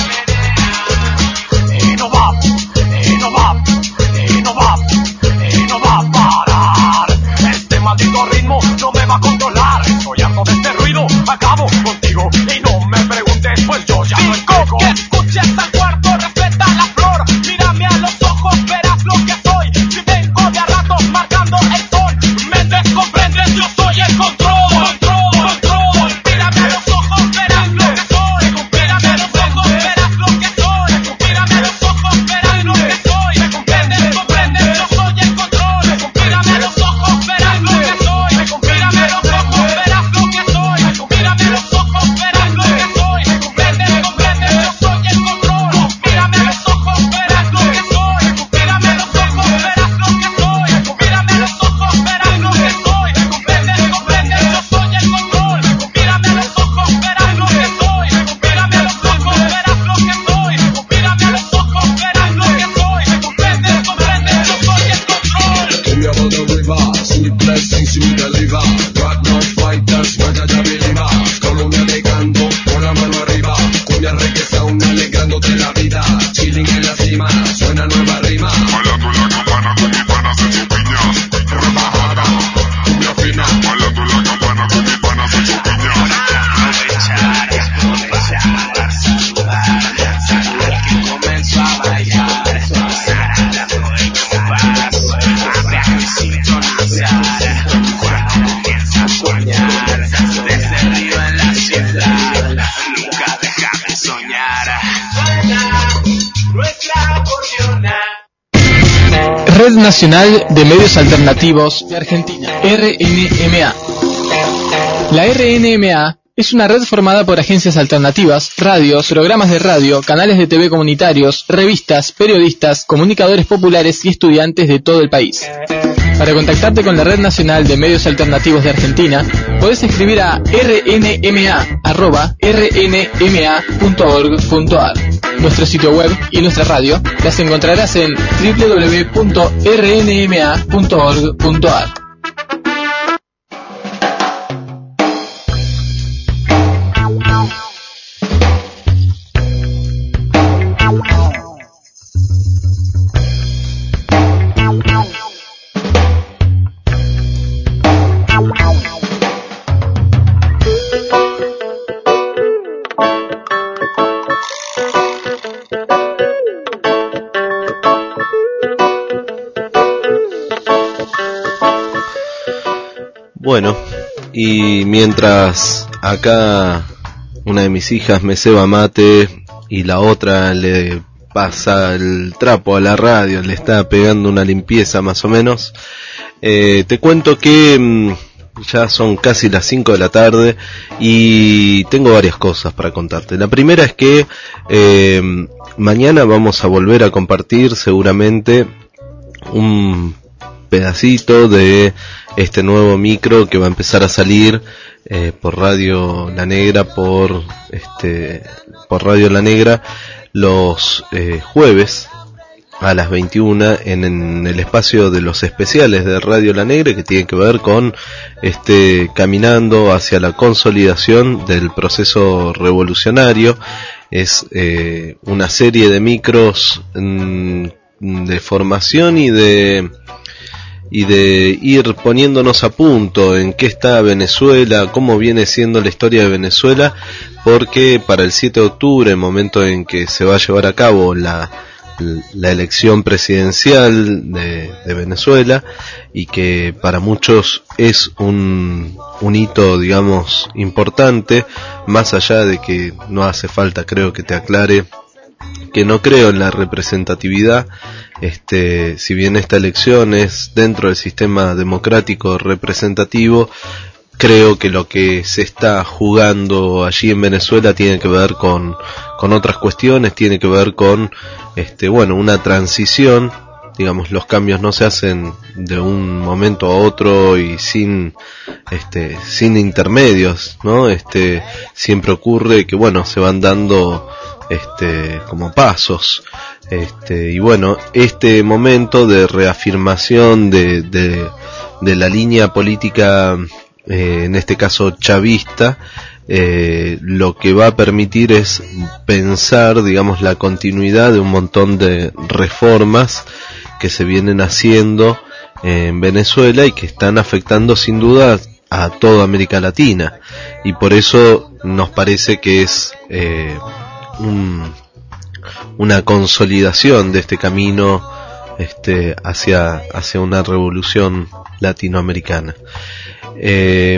menea. Y no va, y no va, y no va, y no va a parar. Este maldito ritmo no me va a controlar. Estoy harto de este ruido, acabo contigo y no me preguntes, pues yo ya no escojo. Que escuches al cuarto, respeta la flor. Mírame a los ojos, verás lo que soy. Si vengo de a ratos marcando el sol. Mentes, comprendes, yo soy el control. Control, control. Mírame a los ojos, verás lo que soy. Mírame a los ojos, verás lo que soy. Mírame a los ojos, verás lo que soy. Comprendes, comprendes, yo soy el control. Mírame a los ojos, verás lo que soy. Mírame a los ojos, verás lo que soy. Mírame a los ojos, verás lo que soy. Comprendes, comprendes, yo soy el control. Mírame a los ojos, verás lo que soy. Mírame a los ojos, verás lo que soy. Mírame a los ojos, verás lo que soy. Comprendes, comprendes, yo soy el control. Mírame a los ojos, verás lo que soy. Mírame a los ojos, verás lo que soy. Mírame a los ojos, verás lo que soy. Comprendes, comprendes, yo soy el control. Baby, about the river, sweet blessings you deliver. Rock no fighters, vaya ya believer. Colombia de canto, con la mano arriba. Cumbia reggae sound, alegrándote la vida. Chilling en la cima, suena nueva rima. Bailando en la campana con mis panas en su piña. Rebajada, cumbia fina. Bailando en la campana con mis panas en su piña. Aprovechar, aprovechar, saludar, saludar que comenzó a bailar, saludando el compás, habrá que sintonizar, cuando comienza a soñar, desde arriba en la ciudad, nunca deja de soñar. Suena nuestra acordeona. Red Nacional de Medios Alternativos de Argentina, R N M A. La R N M A es una red formada por agencias alternativas, radios, programas de radio, canales de T V comunitarios, revistas, periodistas, comunicadores populares y estudiantes de todo el país. Para contactarte con la Red Nacional de Medios Alternativos de Argentina, podés escribir a r n m a arroba r n m a punto org punto a r. Nuestro sitio web y nuestra radio las encontrarás en w w w punto r n m a punto org punto a r. Bueno, y mientras acá una de mis hijas me ceba mate y la otra le pasa el trapo a la radio, le está pegando una limpieza más o menos, eh, te cuento que mmm, ya son casi las cinco de la tarde y tengo varias cosas para contarte. La primera es que eh, mañana vamos a volver a compartir seguramente un pedacito de este nuevo micro que va a empezar a salir eh, por Radio La Negra, por este por Radio La Negra los eh, jueves a las veintiuna en, en el espacio de los especiales de Radio La Negra, que tienen que ver con este caminando hacia la consolidación del proceso revolucionario. Es eh, una serie de micros mm, de formación y de y de ir poniéndonos a punto en qué está Venezuela, cómo viene siendo la historia de Venezuela, porque para el siete de octubre, momento en que se va a llevar a cabo la la elección presidencial de, de Venezuela, y que para muchos es un, un hito, digamos, importante, más allá de que no hace falta, creo que te aclare que no creo en la representatividad. Este, si bien esta elección es dentro del sistema democrático representativo, creo que lo que se está jugando allí en Venezuela tiene que ver con, con otras cuestiones, tiene que ver con, este, bueno, una transición. Digamos, los cambios no se hacen de un momento a otro y sin, este, sin intermedios, ¿no? Este, siempre ocurre que, bueno, se van dando, este, como pasos. Este, y bueno, este momento de reafirmación de, de, de la línea política, eh, en este caso chavista, eh, lo que va a permitir es pensar, digamos, la continuidad de un montón de reformas que se vienen haciendo en Venezuela y que están afectando sin duda a toda América Latina, y por eso nos parece que es eh, un, una consolidación de este camino, este, hacia, hacia una revolución latinoamericana. Eh,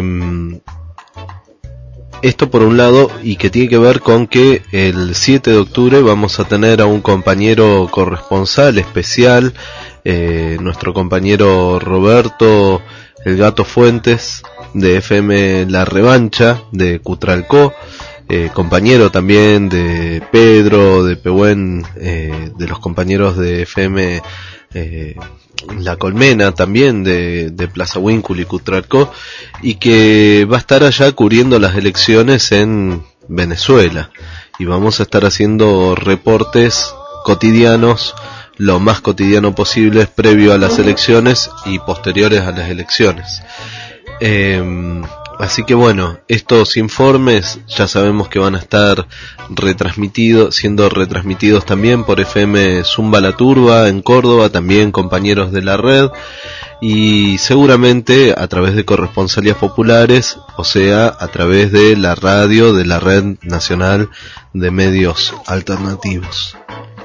esto por un lado, y que tiene que ver con que el siete de octubre vamos a tener a un compañero corresponsal especial, eh, nuestro compañero Roberto El Gato Fuentes de F M La Revancha de Cutralcó, eh, compañero también de Pedro, de Pehuen, eh, de los compañeros de F M eh, La Colmena también de, de Plaza Huíncul y Cutralcó, y que va a estar allá cubriendo las elecciones en Venezuela, y vamos a estar haciendo reportes cotidianos, lo más cotidiano posible, previo a las elecciones y posteriores a las elecciones. Eh, así que bueno, estos informes ya sabemos que van a estar retransmitidos, siendo retransmitidos también por F M Zumba La Turba en Córdoba, también compañeros de la red, y seguramente a través de corresponsalías populares, o sea, a través de la radio de la Red Nacional de Medios Alternativos.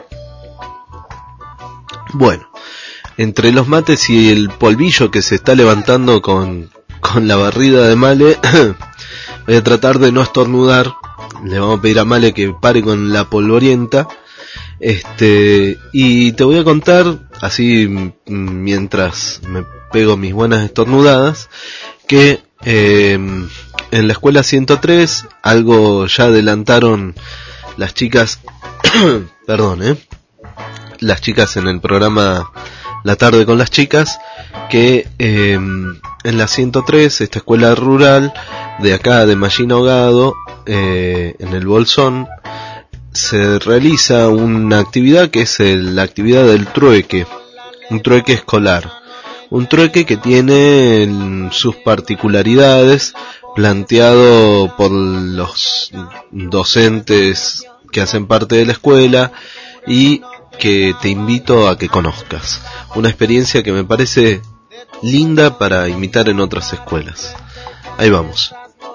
Bueno, entre los mates y el polvillo que se está levantando con, con la barrida de Male, voy a tratar de no estornudar. Le vamos a pedir a Male que pare con la polvorienta. Este, y te voy a contar, así mientras me pego mis buenas estornudadas, que eh, en la escuela ciento tres, algo ya adelantaron las chicas, perdón, eh, las chicas en el programa La Tarde con las Chicas, que eh, en la ciento tres, esta escuela rural de acá de Mallina Hogado, eh, en el Bolsón, se realiza una actividad que es el, la actividad del trueque, un trueque escolar, un trueque que tiene sus particularidades, planteado por los docentes que hacen parte de la escuela, y que te invito a que conozcas. Una experiencia que me parece linda para imitar en otras escuelas. Ahí vamos.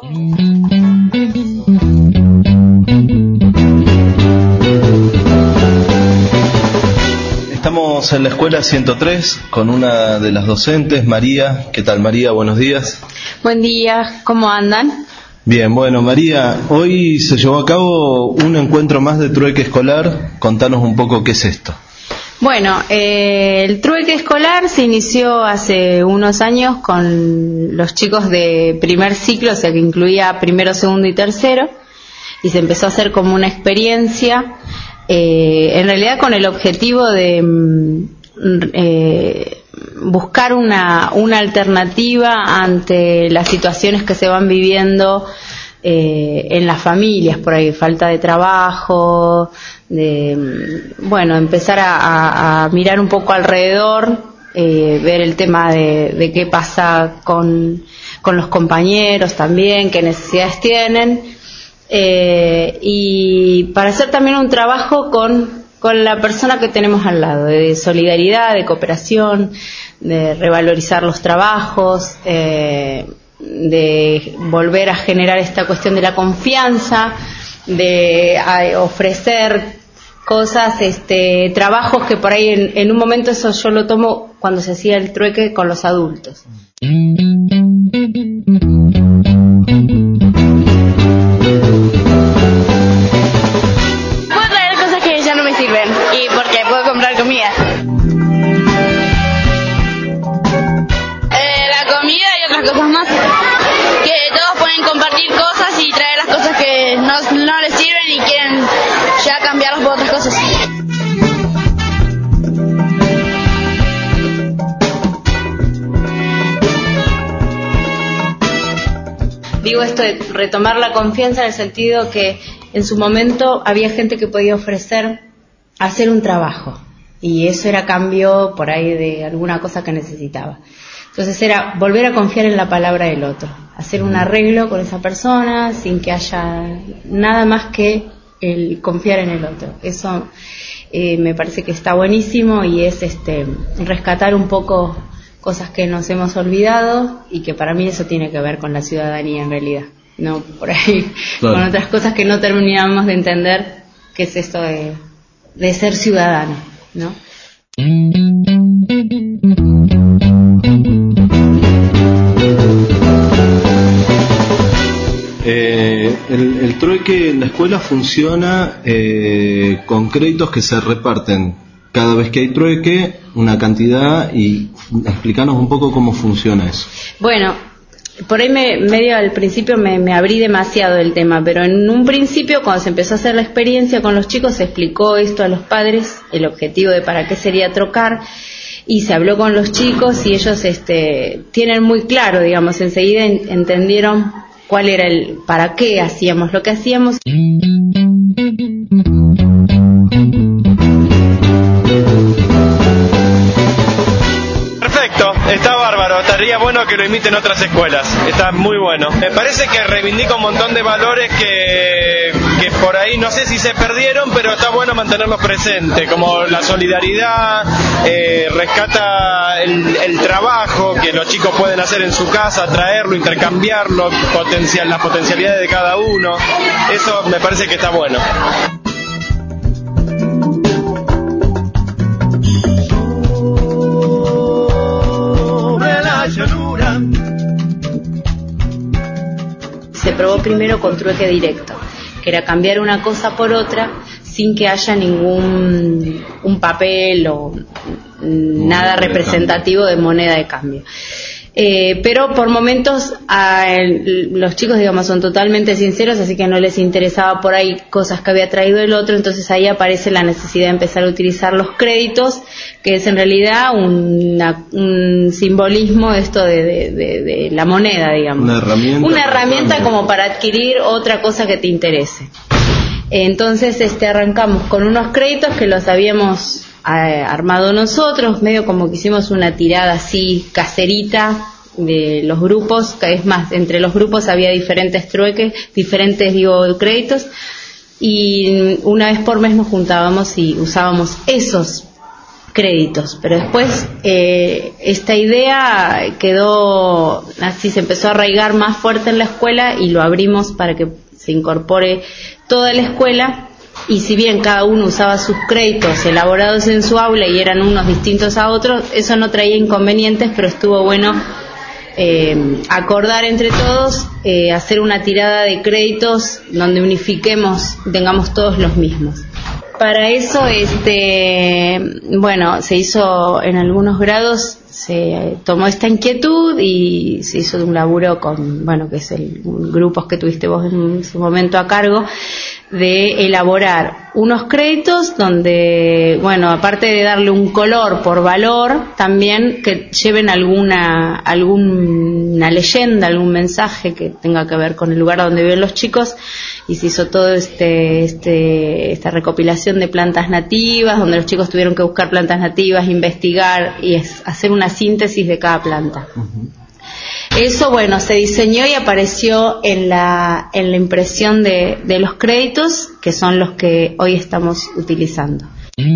Estamos en la escuela ciento tres con una de las docentes, María. ¿Qué tal, María? Buenos días. Buen día, ¿cómo andan? Bien, bueno, María, hoy se llevó a cabo un encuentro más de trueque escolar. Contanos un poco qué es esto. Bueno, eh, el trueque escolar se inició hace unos años con los chicos de primer ciclo, o sea que incluía primero, segundo y tercero, y se empezó a hacer como una experiencia, eh, en realidad con el objetivo de eh, buscar una, una alternativa ante las situaciones que se van viviendo eh, en las familias, por ahí, falta de trabajo, de, bueno, empezar a, a, a mirar un poco alrededor, eh, ver el tema de, de qué pasa con, con los compañeros también, qué necesidades tienen, eh, y para hacer también un trabajo con con la persona que tenemos al lado, de solidaridad, de cooperación, de revalorizar los trabajos, eh, de volver a generar esta cuestión de la confianza, de a, ofrecer cosas, este, trabajos que por ahí en, en un momento eso yo lo tomo cuando se hacía el trueque con los adultos. Y porque puedo comprar comida. Eh, la comida y otras cosas más. Que todos pueden compartir cosas y traer las cosas que no, no les sirven y quieren ya cambiarlas por otras cosas. Digo esto de retomar la confianza en el sentido que en su momento había gente que podía ofrecer hacer un trabajo y eso era cambio por ahí de alguna cosa que necesitaba. Entonces era volver a confiar en la palabra del otro, hacer un arreglo con esa persona sin que haya nada más que el confiar en el otro. Eso eh, me parece que está buenísimo y es este rescatar un poco cosas que nos hemos olvidado y que para mí eso tiene que ver con la ciudadanía en realidad, no por ahí claro. Con otras cosas que no terminamos de entender qué es esto de de ser ciudadano, ¿no? Eh, el, el trueque en la escuela funciona eh, con créditos que se reparten cada vez que hay trueque, una cantidad, y explícanos un poco cómo funciona eso. Bueno, por ahí me, medio al principio me, me abrí demasiado del tema, pero en un principio cuando se empezó a hacer la experiencia con los chicos se explicó esto a los padres, el objetivo de para qué sería trocar, y se habló con los chicos y ellos este, tienen muy claro, digamos, enseguida en, entendieron cuál era el, para qué hacíamos lo que hacíamos. Está bárbaro, estaría bueno que lo imiten otras escuelas, está muy bueno. Me parece que reivindica un montón de valores que, que por ahí no sé si se perdieron, pero está bueno mantenerlos presentes, como la solidaridad, eh, rescata el, el trabajo que los chicos pueden hacer en su casa, traerlo, intercambiarlo, potencial, las potencialidades de cada uno, eso me parece que está bueno. Se probó primero con trueque directo, que era cambiar una cosa por otra sin que haya ningún un papel o nada representativo de moneda de cambio. Eh, pero por momentos a el, los chicos, digamos, son totalmente sinceros, así que no les interesaba por ahí cosas que había traído el otro, entonces ahí aparece la necesidad de empezar a utilizar los créditos, que es en realidad una, un simbolismo esto de, de, de, de la moneda, digamos. Una herramienta. Una herramienta como para adquirir otra cosa que te interese. Entonces este arrancamos con unos créditos que los habíamos armado nosotros, medio como que hicimos una tirada así caserita de los grupos, que es más, entre los grupos había diferentes trueques, diferentes digo créditos, y una vez por mes nos juntábamos y usábamos esos créditos, pero después eh, esta idea quedó así, se empezó a arraigar más fuerte en la escuela y lo abrimos para que se incorpore toda la escuela. Y si bien cada uno usaba sus créditos elaborados en su aula y eran unos distintos a otros, eso no traía inconvenientes, pero estuvo bueno eh, acordar entre todos, eh, hacer una tirada de créditos donde unifiquemos, tengamos todos los mismos. Para eso, este, bueno, se hizo en algunos grados, se tomó esta inquietud y se hizo un laburo con, bueno, que es el grupos que tuviste vos en su momento a cargo, de elaborar unos créditos donde, bueno, aparte de darle un color por valor, también que lleven alguna alguna leyenda, algún mensaje que tenga que ver con el lugar donde viven los chicos, y se hizo todo este este esta recopilación de plantas nativas, donde los chicos tuvieron que buscar plantas nativas, investigar y es, hacer una síntesis de cada planta. Uh-huh. Eso, bueno, se diseñó y apareció en la en la impresión de, de los créditos, que son los que hoy estamos utilizando.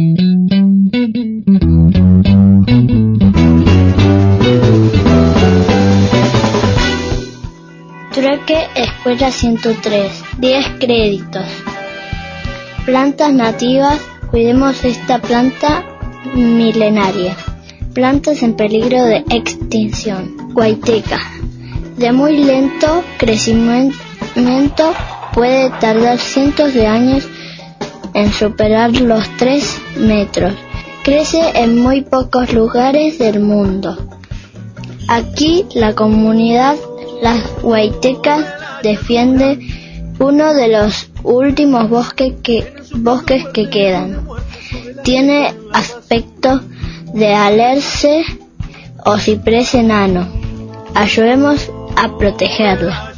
Trueque Escuela ciento tres, diez créditos. Plantas nativas, cuidemos esta planta milenaria. Plantas en peligro de extinción. Guaiteca. De muy lento crecimiento, puede tardar cientos de años en superar los tres metros. Crece en muy pocos lugares del mundo. Aquí la comunidad Las Guaitecas defiende uno de los últimos bosques que, bosques que quedan. Tiene aspecto de alerce o ciprés enano. Ayudemos a protegerla.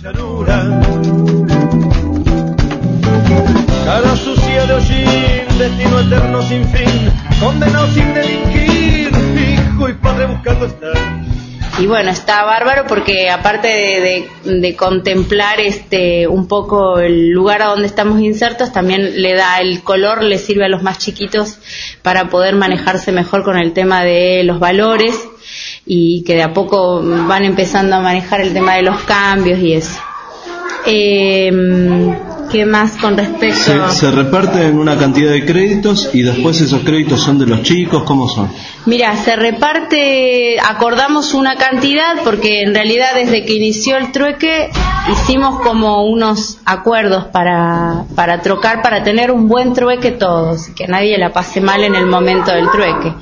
Cara sucia de hollín, destino eterno sin fin, condenado sin delinquir, hijo y padre buscando estar. Y bueno, está bárbaro porque aparte de, de, de contemplar este un poco el lugar a donde estamos insertos, también le da el color, le sirve a los más chiquitos para poder manejarse mejor con el tema de los valores, y que de a poco van empezando a manejar el tema de los cambios y eso. Eh, ¿Qué más con respecto? Se, se reparten una cantidad de créditos y después esos créditos son de los chicos, ¿cómo son? Mira, se reparte, acordamos una cantidad porque en realidad desde que inició el trueque hicimos como unos acuerdos para, para trocar, para tener un buen trueque todos, que nadie la pase mal en el momento del trueque.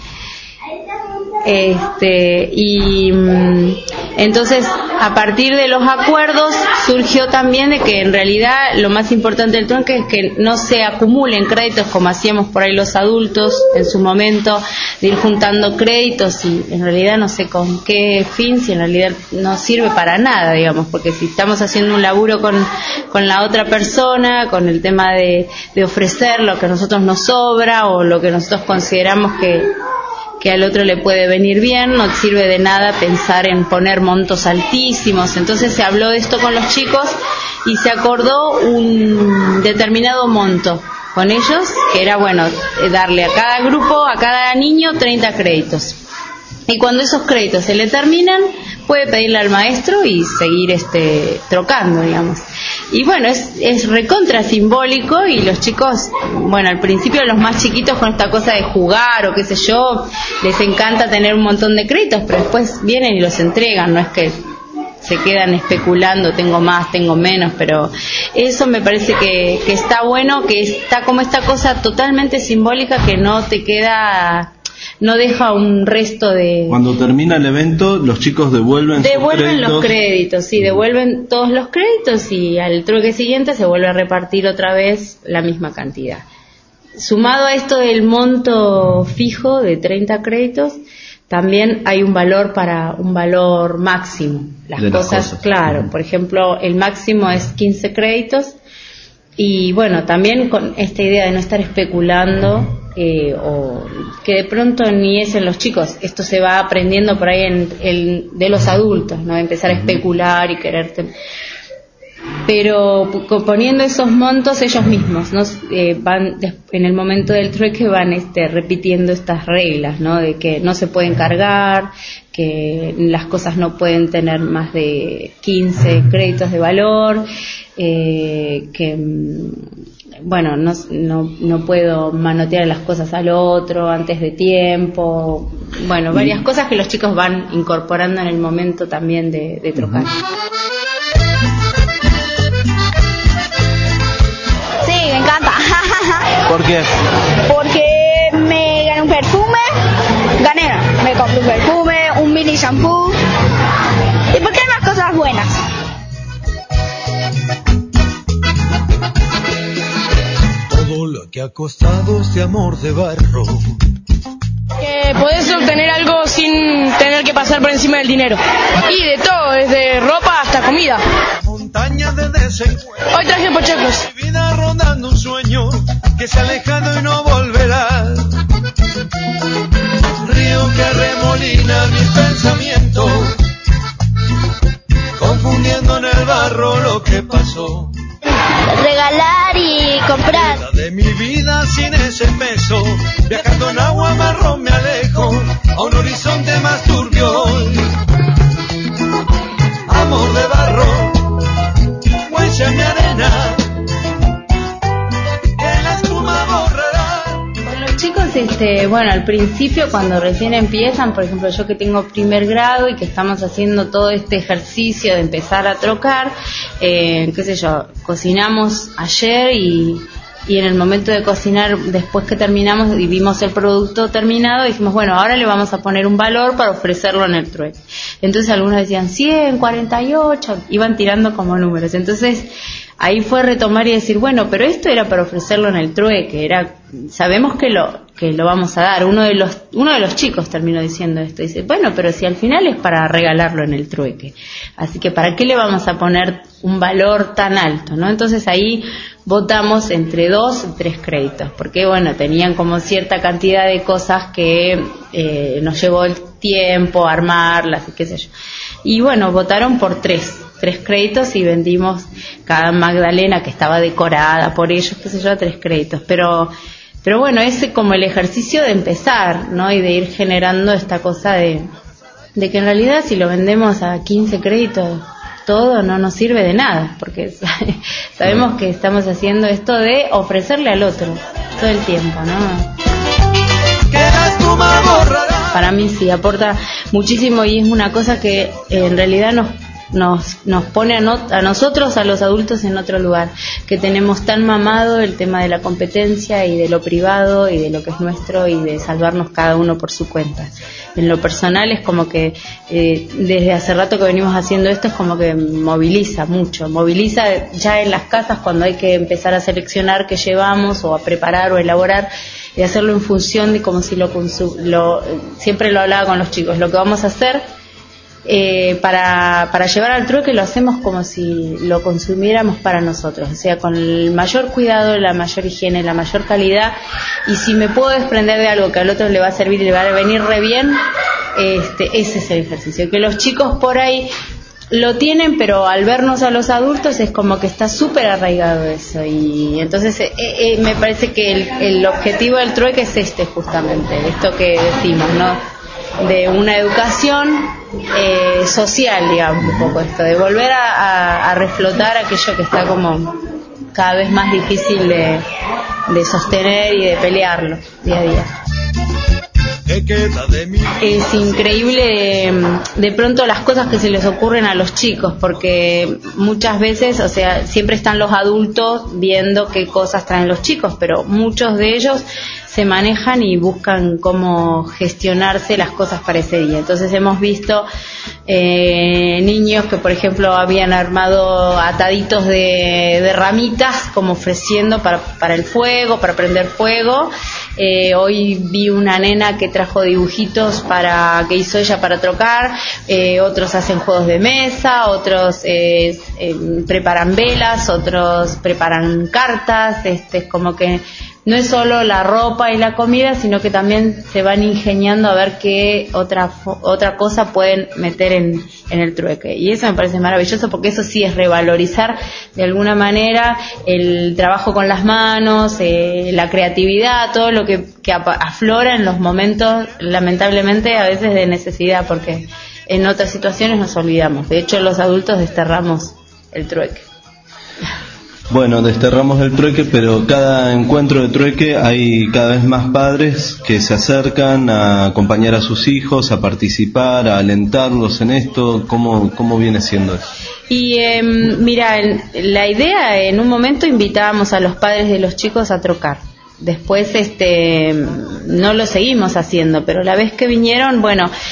Este y mm, entonces a partir de los acuerdos surgió también de que en realidad lo más importante del trueque es que no se acumulen créditos como hacíamos por ahí los adultos en su momento, de ir juntando créditos y en realidad no sé con qué fin, si en realidad no sirve para nada, digamos, porque si estamos haciendo un laburo con, con la otra persona, con el tema de, de ofrecer lo que a nosotros nos sobra o lo que nosotros consideramos que que al otro le puede venir bien, no sirve de nada pensar en poner montos altísimos. Entonces se habló de esto con los chicos y se acordó un determinado monto con ellos, que era, bueno, darle a cada grupo, a cada niño treinta créditos. Y cuando esos créditos se le terminan, puede pedirle al maestro y seguir este trocando, digamos. Y bueno, es, es recontra simbólico y los chicos, bueno, al principio los más chiquitos con esta cosa de jugar o qué sé yo, les encanta tener un montón de créditos, pero después vienen y los entregan, no es que se quedan especulando, tengo más, tengo menos, pero eso me parece que, que está bueno, que está como esta cosa totalmente simbólica que no te queda... no deja un resto de... Cuando termina el evento, los chicos devuelven Devuelven sus créditos. los créditos, sí, devuelven todos los créditos y al trueque siguiente se vuelve a repartir otra vez la misma cantidad. Sumado a esto del monto fijo de treinta créditos, también hay un valor para un valor máximo. Las, de cosas, las cosas, claro, por ejemplo, el máximo es quince créditos y bueno, también con esta idea de no estar especulando... Eh, o que de pronto ni es en los chicos, esto se va aprendiendo por ahí en el de los adultos, no empezar a especular y quererte, pero poniendo esos montos ellos mismos, ¿no? Eh, van en el momento del trueque van este repitiendo estas reglas, ¿no? De que no se pueden cargar, que las cosas no pueden tener más de quince créditos de valor, eh, que bueno, no, no, no puedo manotear las cosas al otro antes de tiempo, bueno, varias cosas que los chicos van incorporando en el momento también de, de trocar. Sí, me encanta. ¿Por qué? Porque me gané un perfume, gané, me compré un perfume, un mini shampoo, y porque hay más cosas buenas. que ha costado este amor de barro. Que podés obtener algo sin tener que pasar por encima del dinero. Y de todo, desde ropa hasta comida. Montaña de desencuentro. Hoy traje pochoclos. Mi vida rondando un sueño que se ha alejado y no volverá. Río que arremolina mis pensamientos, confundiendo en el barro lo que pasó. Regalar y comprar. La de mi vida sin ese peso, viajando en agua marrón me alejo a un horizonte más turbio. Amor de barro, huella en mi arena, que la espuma borrará. Con los chicos, este, bueno, al principio cuando recién empiezan, por ejemplo yo que tengo primer grado y que estamos haciendo todo este ejercicio de empezar a trocar, eh, qué sé yo, cocinamos ayer y, y en el momento de cocinar, después que terminamos y vimos el producto terminado, dijimos, bueno, ahora le vamos a poner un valor para ofrecerlo en el trueque. Entonces algunos decían cien, cuarenta y ocho, iban tirando como números. Entonces ahí fue retomar y decir, bueno, pero esto era para ofrecerlo en el trueque, era, sabemos que lo que lo vamos a dar. Uno de los uno de los chicos terminó diciendo esto, dice, bueno, pero si al final es para regalarlo en el trueque, así que ¿para qué le vamos a poner un valor tan alto, no? Entonces ahí votamos entre dos y tres créditos, porque bueno, tenían como cierta cantidad de cosas que eh, nos llevó el tiempo armarlas y qué sé yo, y bueno, votaron por tres tres créditos y vendimos cada magdalena que estaba decorada por ellos, qué sé yo, tres créditos, pero pero bueno, ese como el ejercicio de empezar, ¿no? Y de ir generando esta cosa de, de que en realidad si lo vendemos a quince créditos todo no nos sirve de nada, porque sabemos que estamos haciendo esto de ofrecerle al otro todo el tiempo, ¿no? Para mí sí, aporta muchísimo y es una cosa que eh, en realidad nos nos nos pone a, no, a nosotros, a los adultos, en otro lugar, que tenemos tan mamado el tema de la competencia y de lo privado y de lo que es nuestro y de salvarnos cada uno por su cuenta. En lo personal es como que eh, desde hace rato que venimos haciendo esto, es como que moviliza mucho, moviliza ya en las casas cuando hay que empezar a seleccionar qué llevamos o a preparar o a elaborar, y hacerlo en función de como si lo, consu- lo siempre lo hablaba con los chicos, lo que vamos a hacer Eh, para, para llevar al trueque lo hacemos como si lo consumiéramos para nosotros, o sea, con el mayor cuidado, la mayor higiene, la mayor calidad, y si me puedo desprender de algo que al otro le va a servir y le va a venir re bien, este, ese es el ejercicio, que los chicos por ahí lo tienen, pero al vernos a los adultos es como que está súper arraigado eso, y entonces eh, eh, me parece que el, el objetivo del trueque es este justamente, esto que decimos, ¿no? De una educación eh, social, digamos, un poco esto, de volver a, a, a reflotar aquello que está como cada vez más difícil de, de sostener y de pelearlo día a día. Es increíble de, de pronto las cosas que se les ocurren a los chicos, porque muchas veces, o sea, siempre están los adultos viendo qué cosas traen los chicos, pero muchos de ellos se manejan y buscan cómo gestionarse las cosas para ese día. Entonces hemos visto eh, niños que, por ejemplo, habían armado ataditos de, de ramitas como ofreciendo para, para el fuego, para prender fuego. Eh, hoy vi una nena que trajo dibujitos para que hizo ella para trocar, eh, otros hacen juegos de mesa, otros eh, eh, preparan velas, otros preparan cartas, este, es como que no es solo la ropa y la comida, sino que también se van ingeniando a ver qué otra otra cosa pueden meter en, en el trueque. Y eso me parece maravilloso, porque eso sí es revalorizar de alguna manera el trabajo con las manos, eh, la creatividad, todo lo que, que aflora en los momentos, lamentablemente, a veces de necesidad, porque en otras situaciones nos olvidamos. De hecho, los adultos desterramos el trueque. Bueno, desterramos el trueque, pero cada encuentro de trueque hay cada vez más padres que se acercan a acompañar a sus hijos, a participar, a alentarlos en esto. ¿Cómo, cómo viene siendo eso? Y eh, mira, la idea, en un momento invitábamos a los padres de los chicos a trocar. Después este no lo seguimos haciendo, pero la vez que vinieron, bueno,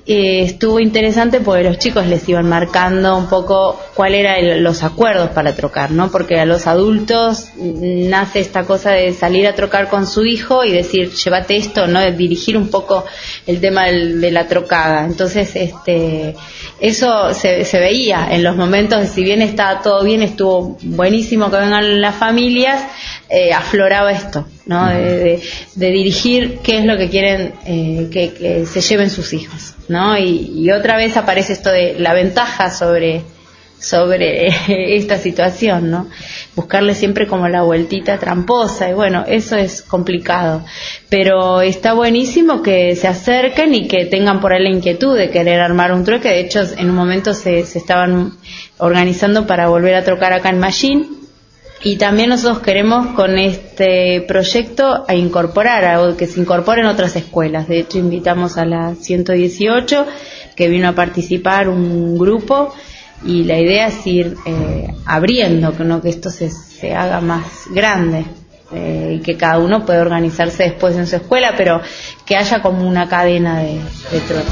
eh, estuvo interesante porque los chicos les iban marcando un poco cuál eran los acuerdos para trocar, ¿no? Porque a los adultos nace esta cosa de salir a trocar con su hijo y decir, llévate esto, ¿no? De dirigir un poco el tema del, de la trocada. Entonces, este, eso se, se veía en los momentos, si bien estaba todo bien, estuvo buenísimo que vengan las familias, eh, afloraba esto, ¿no? De, de, de dirigir qué es lo que quieren eh, que, que se lleven sus hijos, ¿no? Y, y otra vez aparece esto de la ventaja sobre sobre esta situación, ¿no? Buscarle siempre como la vueltita tramposa, y bueno, eso es complicado, pero está buenísimo que se acerquen y que tengan por ahí la inquietud de querer armar un trueque. De hecho, en un momento se, se estaban organizando para volver a trocar acá en Mallín, y también nosotros queremos con este proyecto a incorporar, a que se incorporen otras escuelas. De hecho, invitamos a la ciento dieciocho, que vino a participar un grupo, y la idea es ir eh, abriendo, ¿no? Que esto se, se haga más grande, eh, y que cada uno pueda organizarse después en su escuela, pero que haya como una cadena de, de trote.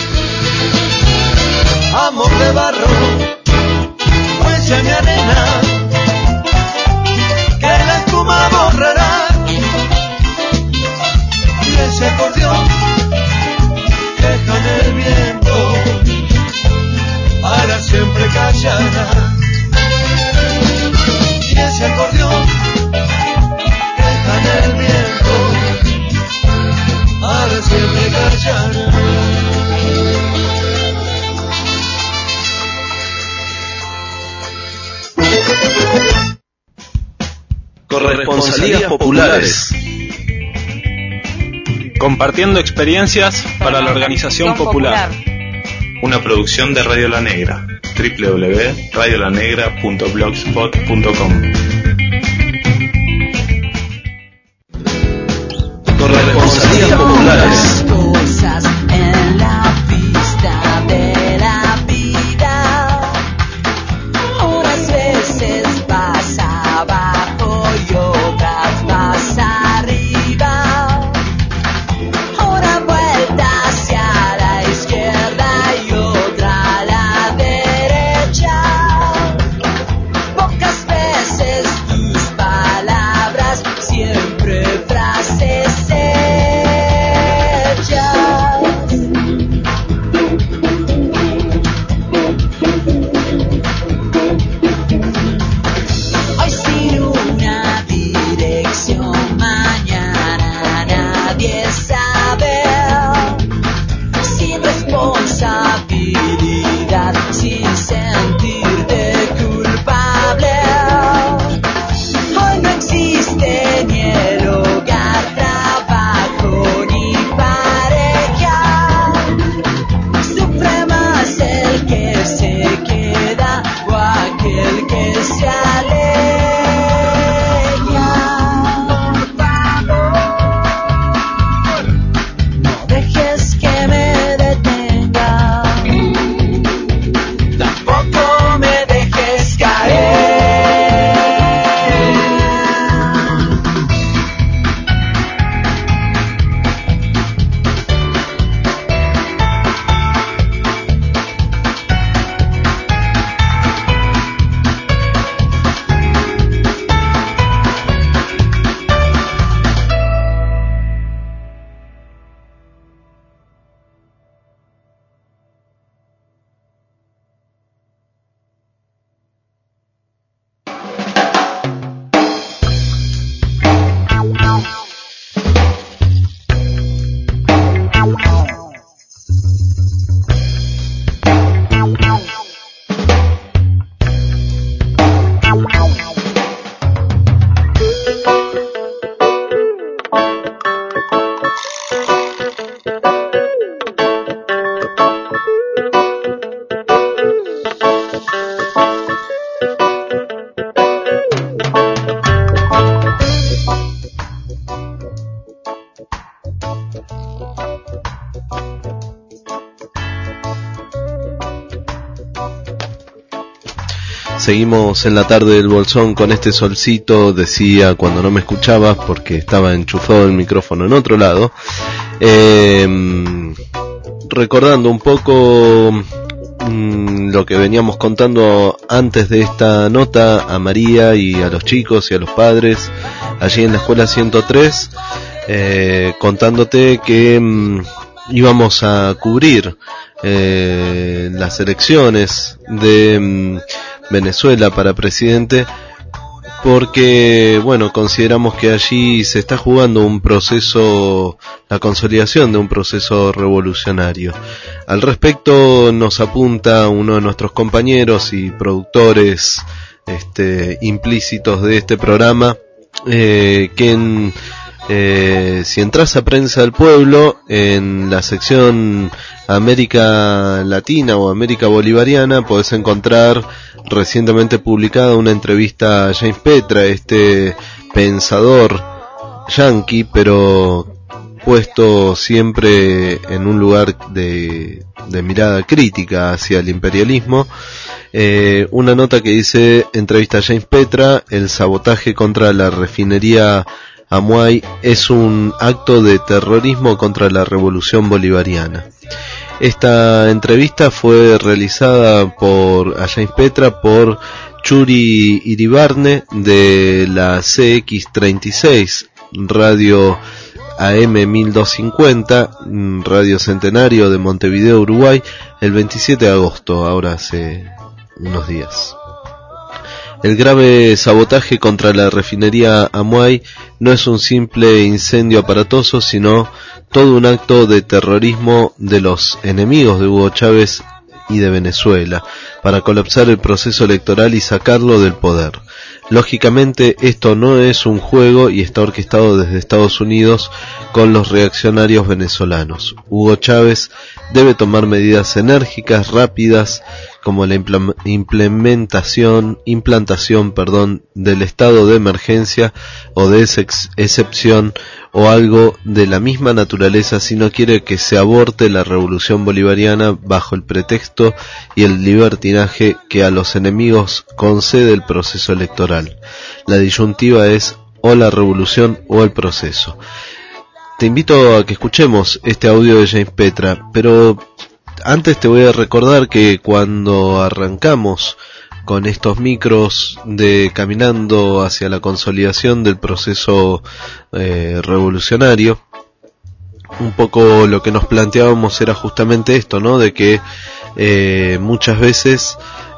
Amor de barro, huella mi arena, que la espuma borrará, y ese acordeón deja en el viento, para siempre callará, y ese acordeón deja en el viento, para siempre callará. Corresponsalías populares. Compartiendo experiencias para la organización popular. Una producción de Radio La Negra. doble u doble u doble u punto radio la negra punto blogspot punto com. Corresponsalías populares. Cosas en la pista de la vida. Unas veces vas abajo y otras vas arriba. Una vuelta hacia la izquierda y otra a la derecha. Pocas veces tus palabras, siempre frases hoy sin una dirección, mañana nadie sabe. Sin responsabilidad, sin sentirte culpable. Hoy no existe ni el hogar, trabajo ni pareja. Sufre más el que se queda o aquel que se aleja. Por favor, no dejes que me detenga, tampoco me dejes caer. Seguimos en la tarde del Bolsón con este solcito, decía cuando no me escuchabas porque estaba enchufado el micrófono en otro lado. Eh, recordando un poco mmm, lo que veníamos contando antes de esta nota a María y a los chicos y a los padres allí en la escuela ciento tres, eh, contándote que mmm, íbamos a cubrir eh, las elecciones de mmm, Venezuela para presidente, porque bueno, consideramos que allí se está jugando un proceso, la consolidación de un proceso revolucionario. Al respecto nos apunta uno de nuestros compañeros y productores este, implícitos de este programa, eh, que en, eh, si entras a Prensa del Pueblo, en la sección América Latina o América Bolivariana, podés encontrar recientemente publicada una entrevista a James Petra, este pensador yanqui, pero puesto siempre en un lugar de, de mirada crítica hacia el imperialismo. Eh, una nota que dice: entrevista a James Petra, el sabotaje contra la refinería Amuay es un acto de terrorismo contra la revolución bolivariana. Esta entrevista fue realizada por a James Petra por Churi Iribarne de la C X treinta y seis, Radio A M mil doscientos cincuenta, Radio Centenario de Montevideo, Uruguay, el veintisiete de agosto, ahora hace unos días. El grave sabotaje contra la refinería Amuay no es un simple incendio aparatoso, sino todo un acto de terrorismo de los enemigos de Hugo Chávez y de Venezuela, para colapsar el proceso electoral y sacarlo del poder. Lógicamente, esto no es un juego y está orquestado desde Estados Unidos con los reaccionarios venezolanos. Hugo Chávez debe tomar medidas enérgicas, rápidas, como la implementación, implantación, perdón, del estado de emergencia o de ex excepción o algo de la misma naturaleza si no quiere que se aborte la revolución bolivariana bajo el pretexto y el libertinaje que a los enemigos concede el proceso electoral. La disyuntiva es o la revolución o el proceso. Te invito a que escuchemos este audio de James Petra, pero antes te voy a recordar que cuando arrancamos con estos micros de caminando hacia la consolidación del proceso eh, revolucionario, un poco lo que nos planteábamos era justamente esto, ¿no? De que eh, muchas veces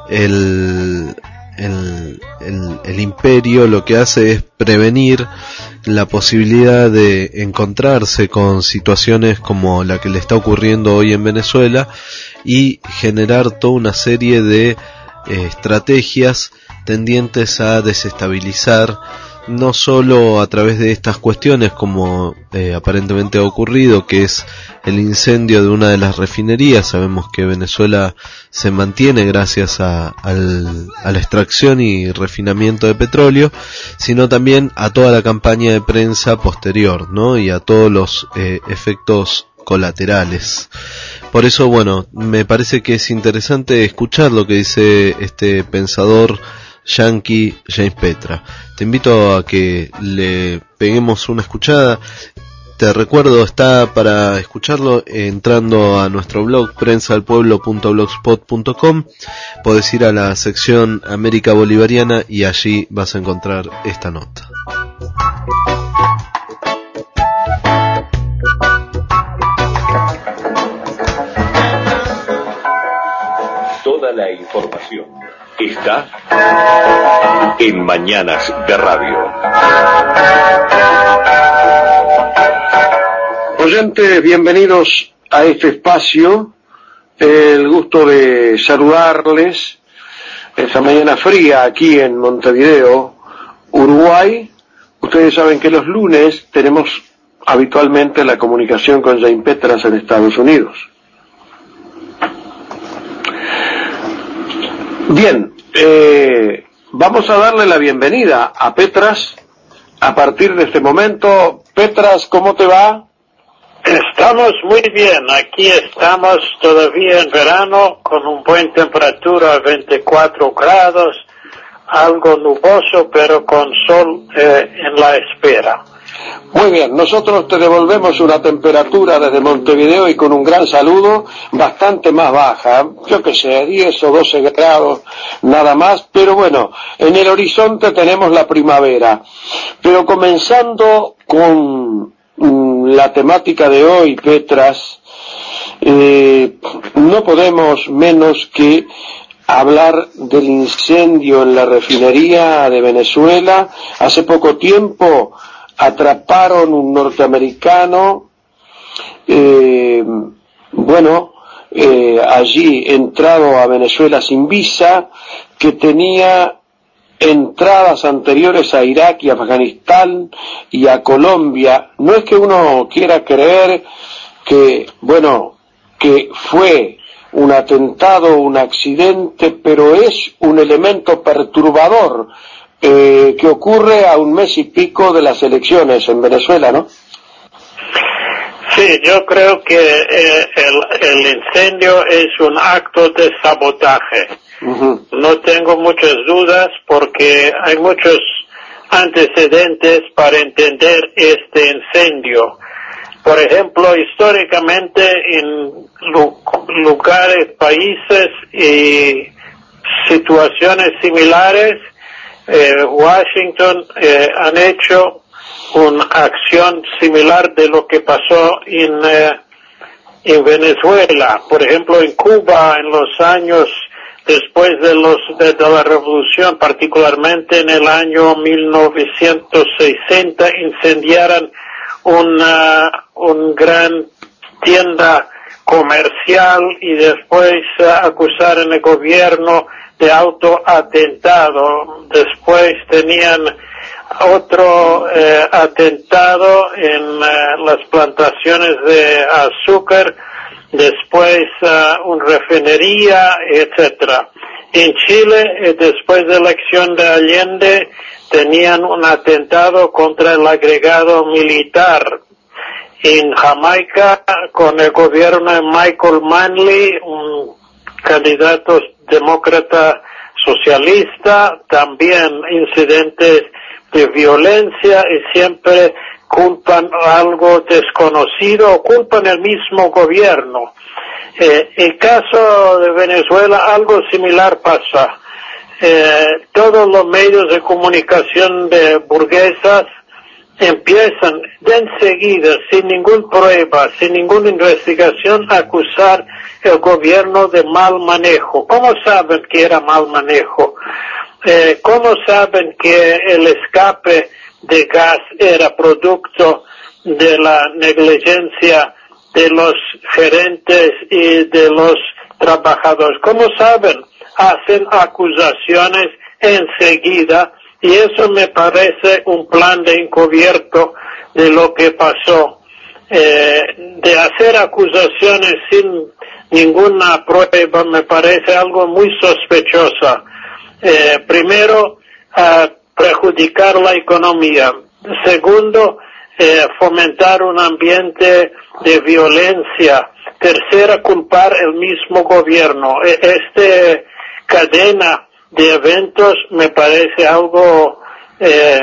el, el, el, el imperio lo que hace es prevenir la posibilidad de encontrarse con situaciones como la que le está ocurriendo hoy en Venezuela y generar toda una serie de eh, estrategias tendientes a desestabilizar, no solo a través de estas cuestiones como eh, aparentemente ha ocurrido, que es el incendio de una de las refinerías. Sabemos que Venezuela se mantiene gracias a, al, a la extracción y refinamiento de petróleo, sino también a toda la campaña de prensa posterior, ¿no? Y a todos los eh, efectos colaterales. Por eso, bueno, me parece que es interesante escuchar lo que dice este pensador yanqui James Petra. Te invito a que le peguemos una escuchada. Te recuerdo, está para escucharlo entrando a nuestro blog prensa del pueblo punto blogspot punto com. Podés ir a la sección América Bolivariana y allí vas a encontrar esta nota. Toda la información está en Mañanas de Radio. Oyentes, bienvenidos a este espacio. El gusto de saludarles esta mañana fría aquí en Montevideo, Uruguay. Ustedes saben que los lunes tenemos habitualmente la comunicación con James Petra en Estados Unidos. Bien, eh, vamos a darle la bienvenida a Petras a partir de este momento. Petras, ¿cómo te va? Estamos muy bien, aquí estamos todavía en verano con una buena temperatura, veinticuatro grados, algo nuboso pero con sol eh, en la espera. Muy bien, nosotros te devolvemos una temperatura desde Montevideo y con un gran saludo, bastante más baja, yo que sé, diez o doce grados nada más, pero bueno, en el horizonte tenemos la primavera. Pero comenzando con mm, la temática de hoy, Petras, eh, no podemos menos que hablar del incendio en la refinería de Venezuela. Hace poco tiempo atraparon un norteamericano, eh, bueno, eh, allí entrado a Venezuela sin visa, que tenía entradas anteriores a Irak y Afganistán y a Colombia. No es que uno quiera creer que, bueno, que fue un atentado, un accidente, pero es un elemento perturbador Eh, que ocurre a un mes y pico de las elecciones en Venezuela, ¿no? Sí, yo creo que eh, el, el incendio es un acto de sabotaje. Uh-huh. No tengo muchas dudas porque hay muchos antecedentes para entender este incendio. Por ejemplo, históricamente en lu- lugares, países y situaciones similares, Eh, Washington eh, han hecho una acción similar de lo que pasó en, eh, en Venezuela. Por ejemplo, en Cuba, en los años después de, los, de, de la revolución, particularmente en el año mil novecientos sesenta, incendiaron una, un gran tienda comercial y después uh, acusaron al gobierno de autoatentado. Después tenían otro eh, atentado en uh, las plantaciones de azúcar, después uh, una refinería, etcétera. En Chile, eh, después de la elección de Allende, tenían un atentado contra el agregado militar. En Jamaica, con el gobierno de Michael Manley, un candidato demócrata socialista, también incidentes de violencia y siempre culpan algo desconocido o culpan el mismo gobierno. Eh, el caso de Venezuela, algo similar pasa. Eh, todos los medios de comunicación de burguesas empiezan de enseguida, sin ninguna prueba, sin ninguna investigación, a acusar el gobierno de mal manejo. ¿Cómo saben que era mal manejo? Eh, ¿Cómo saben que el escape de gas era producto de la negligencia de los gerentes y de los trabajadores? ¿Cómo saben? Hacen acusaciones enseguida. Y eso me parece un plan de encubierto de lo que pasó. Eh, de hacer acusaciones sin ninguna prueba me parece algo muy sospechoso. Eh, primero, uh, perjudicar la economía. Segundo, eh, fomentar un ambiente de violencia. Tercera, culpar el mismo gobierno. Esta cadena de eventos me parece algo eh,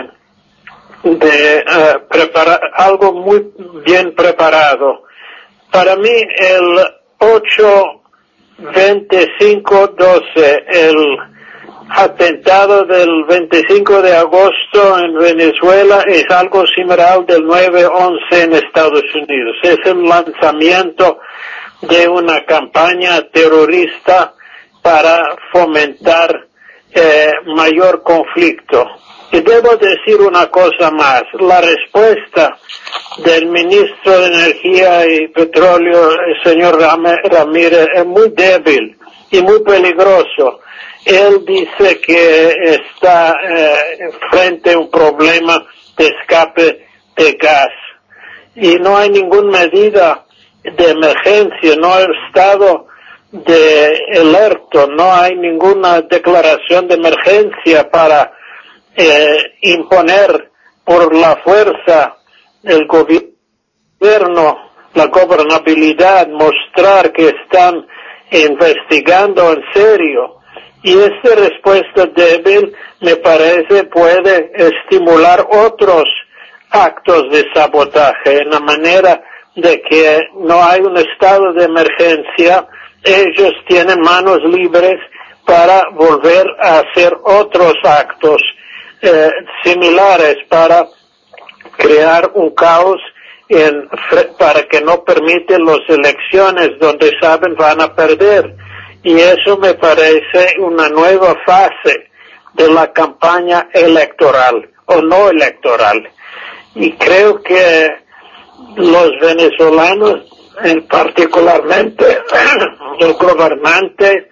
de uh, prepara algo muy bien preparado. Para mí el ocho veinticinco doce, el atentado del veinticinco de agosto en Venezuela, es algo similar del nueve once en Estados Unidos. Es el lanzamiento de una campaña terrorista para fomentar Eh, mayor conflicto. Y debo decir una cosa más. La respuesta del ministro de Energía y Petróleo, el señor Ramírez, es muy débil y muy peligroso. Él dice que está eh, frente a un problema de escape de gas. Y no hay ninguna medida de emergencia, no hay estado de alerta, no hay ninguna declaración de emergencia para eh, imponer por la fuerza el gobierno, la gobernabilidad, mostrar que están investigando en serio. Y esta respuesta débil, me parece, puede estimular otros actos de sabotaje, en la manera de que no hay un estado de emergencia, ellos tienen manos libres para volver a hacer otros actos eh, similares para crear un caos en, para que no permiten las elecciones donde saben van a perder. Y eso me parece una nueva fase de la campaña electoral o no electoral. Y creo que los venezolanos, en particularmente los gobernantes,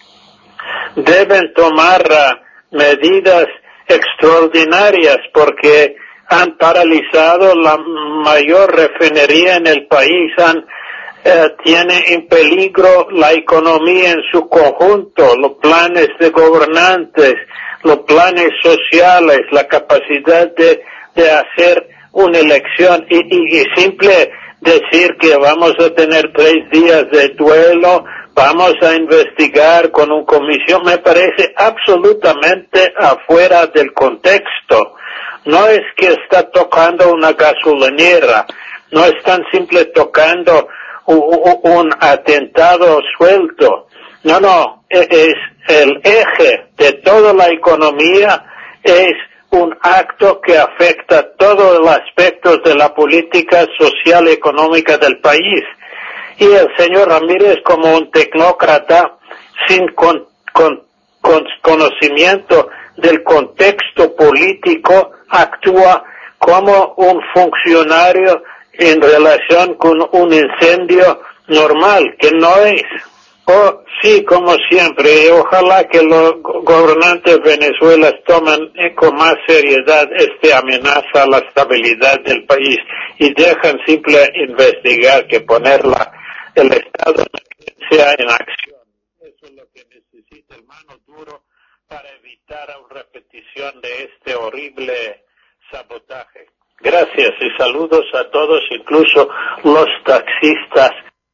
deben tomar uh, medidas extraordinarias porque han paralizado la mayor refinería en el país, han eh, tiene en peligro la economía en su conjunto, los planes de gobernantes, los planes sociales, la capacidad de, de hacer una elección y, y, y simple decir que vamos a tener tres días de duelo, vamos a investigar con una comisión, me parece absolutamente afuera del contexto. No es que está tocando una gasolinera, no están simple tocando un, un atentado suelto. No, no, es el eje de toda la economía, es un acto que afecta todos los aspectos de la política social y económica del país. Y el señor Ramírez, como un tecnócrata sin con, con, con conocimiento del contexto político, actúa como un funcionario en relación con un incendio normal, que no es. Oh, sí, como siempre, ojalá que los gobernantes de Venezuela tomen con más seriedad esta amenaza a la estabilidad del país y dejan simple investigar que poner la, el Estado sea en acción. Eso es lo que necesita el mano duro para evitar una repetición de este horrible sabotaje. Gracias y saludos a todos, incluso los taxistas.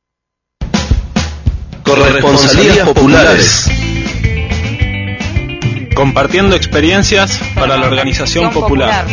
Corresponsalías populares. Compartiendo experiencias para la organización popular.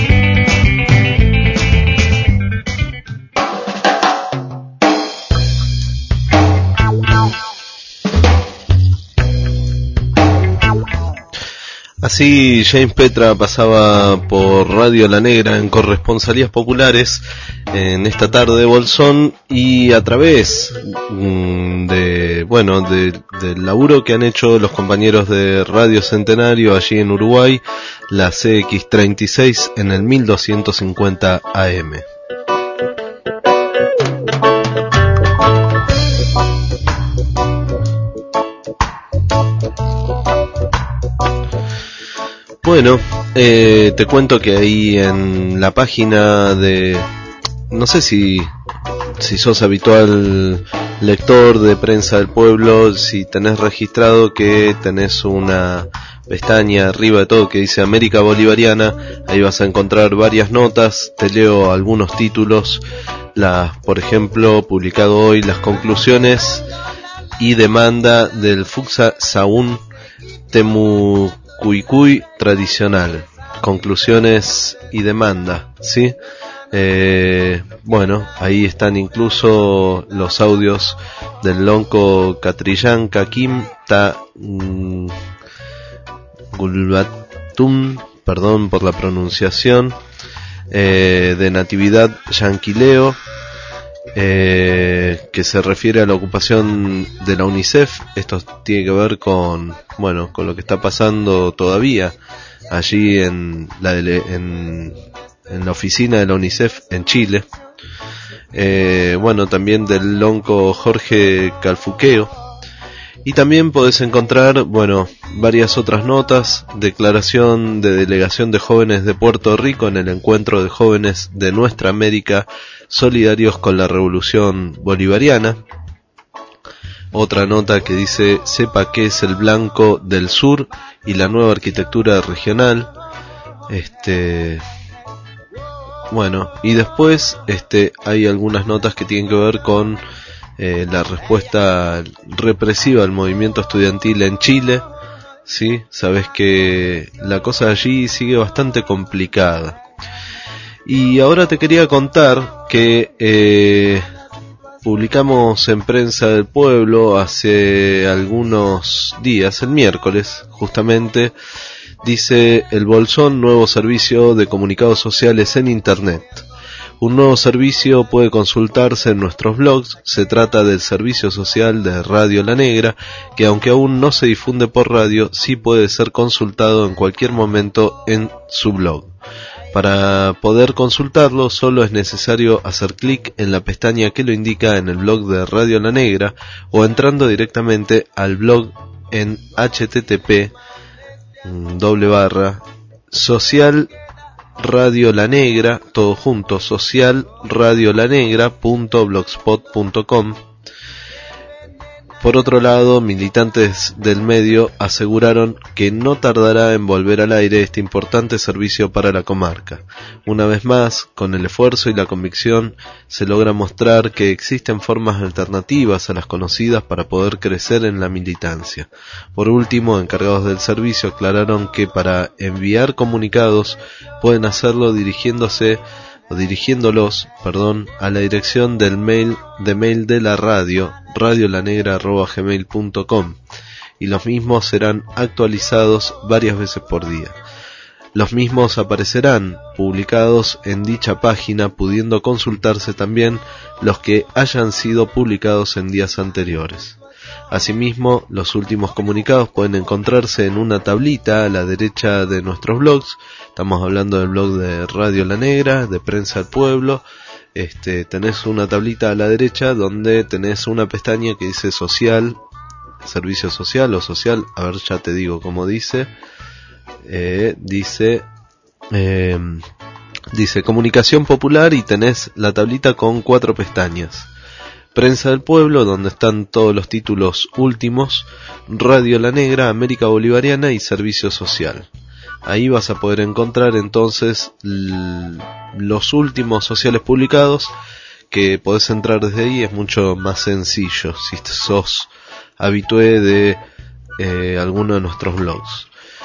Así James Petra pasaba por Radio La Negra en Corresponsalías Populares en esta tarde de Bolsón, y a través de, bueno, de, del laburo que han hecho los compañeros de Radio Centenario allí en Uruguay, la C X treinta y seis en el mil doscientos cincuenta A M. Bueno, eh, te cuento que ahí en la página de, no sé si si sos habitual lector de Prensa del Pueblo, si tenés registrado que tenés una pestaña arriba de todo que dice América Bolivariana, ahí vas a encontrar varias notas, te leo algunos títulos, las, por ejemplo, publicado hoy, las conclusiones y demanda del Fuxa Saún Temu Cuicuy tradicional, conclusiones y demanda, ¿sí? Eh, bueno, ahí están incluso los audios del lonco Catrillán Kakim Ta mm, Gulbatum, perdón por la pronunciación, eh, de Natividad Yanquileo, eh, que se refiere a la ocupación de la UNICEF. Esto tiene que ver con, bueno, con lo que está pasando todavía allí en la, en, en la oficina de la UNICEF en Chile. Eh, bueno, también del lonco Jorge Calfuqueo. Y también podés encontrar, bueno, varias otras notas, declaración de delegación de jóvenes de Puerto Rico en el encuentro de jóvenes de nuestra América solidarios con la revolución bolivariana. Otra nota que dice, sepa qué es el blanco del sur y la nueva arquitectura regional. Este, bueno, y después, este, hay algunas notas que tienen que ver con Eh, la respuesta represiva al movimiento estudiantil en Chile, ¿sí? Sabes que la cosa allí sigue bastante complicada. Y ahora te quería contar que eh, publicamos en Prensa del Pueblo hace algunos días, el miércoles justamente, dice El Bolsón, nuevo servicio de comunicados sociales en Internet. Un nuevo servicio puede consultarse en nuestros blogs. Se trata del servicio social de Radio La Negra, que aunque aún no se difunde por radio, sí puede ser consultado en cualquier momento en su blog. Para poder consultarlo, solo es necesario hacer clic en la pestaña que lo indica en el blog de Radio La Negra o entrando directamente al blog en http doble barra social Radio La Negra, todo junto, social radio la negra punto blogspot punto com. Por otro lado, militantes del medio aseguraron que no tardará en volver al aire este importante servicio para la comarca. Una vez más, con el esfuerzo y la convicción, se logra mostrar que existen formas alternativas a las conocidas para poder crecer en la militancia. Por último, encargados del servicio aclararon que para enviar comunicados pueden hacerlo dirigiéndose o dirigiéndolos, perdón, a la dirección del mail de mail de la radio, radiolanegra arroba gmail punto com, y los mismos serán actualizados varias veces por día. Los mismos aparecerán publicados en dicha página, pudiendo consultarse también los que hayan sido publicados en días anteriores. Asimismo, los últimos comunicados pueden encontrarse en una tablita a la derecha de nuestros blogs. Estamos hablando del blog de Radio La Negra, de Prensa del Pueblo. Este, tenés una tablita a la derecha donde tenés una pestaña que dice social, servicio social o social, a ver, ya te digo cómo dice. Eh, dice, eh, dice comunicación popular y tenés la tablita con cuatro pestañas. Prensa del Pueblo, donde están todos los títulos últimos, Radio La Negra, América Bolivariana y Servicio Social. Ahí vas a poder encontrar entonces l- los últimos sociales publicados, que podés entrar desde ahí, es mucho más sencillo si sos habitué de eh, alguno de nuestros blogs.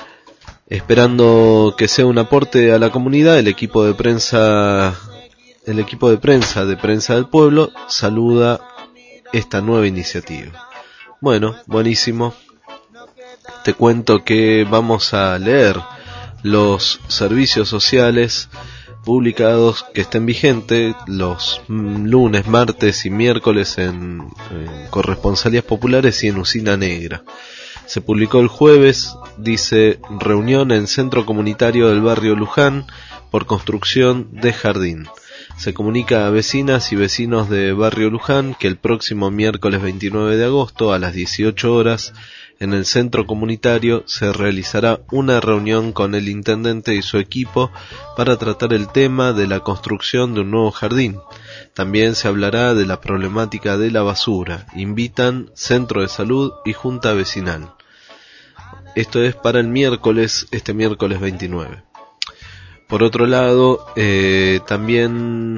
Esperando que sea un aporte a la comunidad, el equipo de prensa El equipo de prensa de Prensa del Pueblo saluda esta nueva iniciativa. Bueno, buenísimo. Te cuento que vamos a leer los servicios sociales publicados que estén vigentes los lunes, martes y miércoles en, en Corresponsalías Populares y en Usina Negra. Se publicó el jueves, dice, reunión en Centro Comunitario del Barrio Luján por construcción de jardín. Se comunica a vecinas y vecinos de Barrio Luján que el próximo miércoles veintinueve de agosto a las dieciocho horas en el centro comunitario se realizará una reunión con el intendente y su equipo para tratar el tema de la construcción de un nuevo jardín. También se hablará de la problemática de la basura. Invitan Centro de Salud y Junta Vecinal. Esto es para el miércoles, este miércoles veintinueve. Por otro lado, eh, también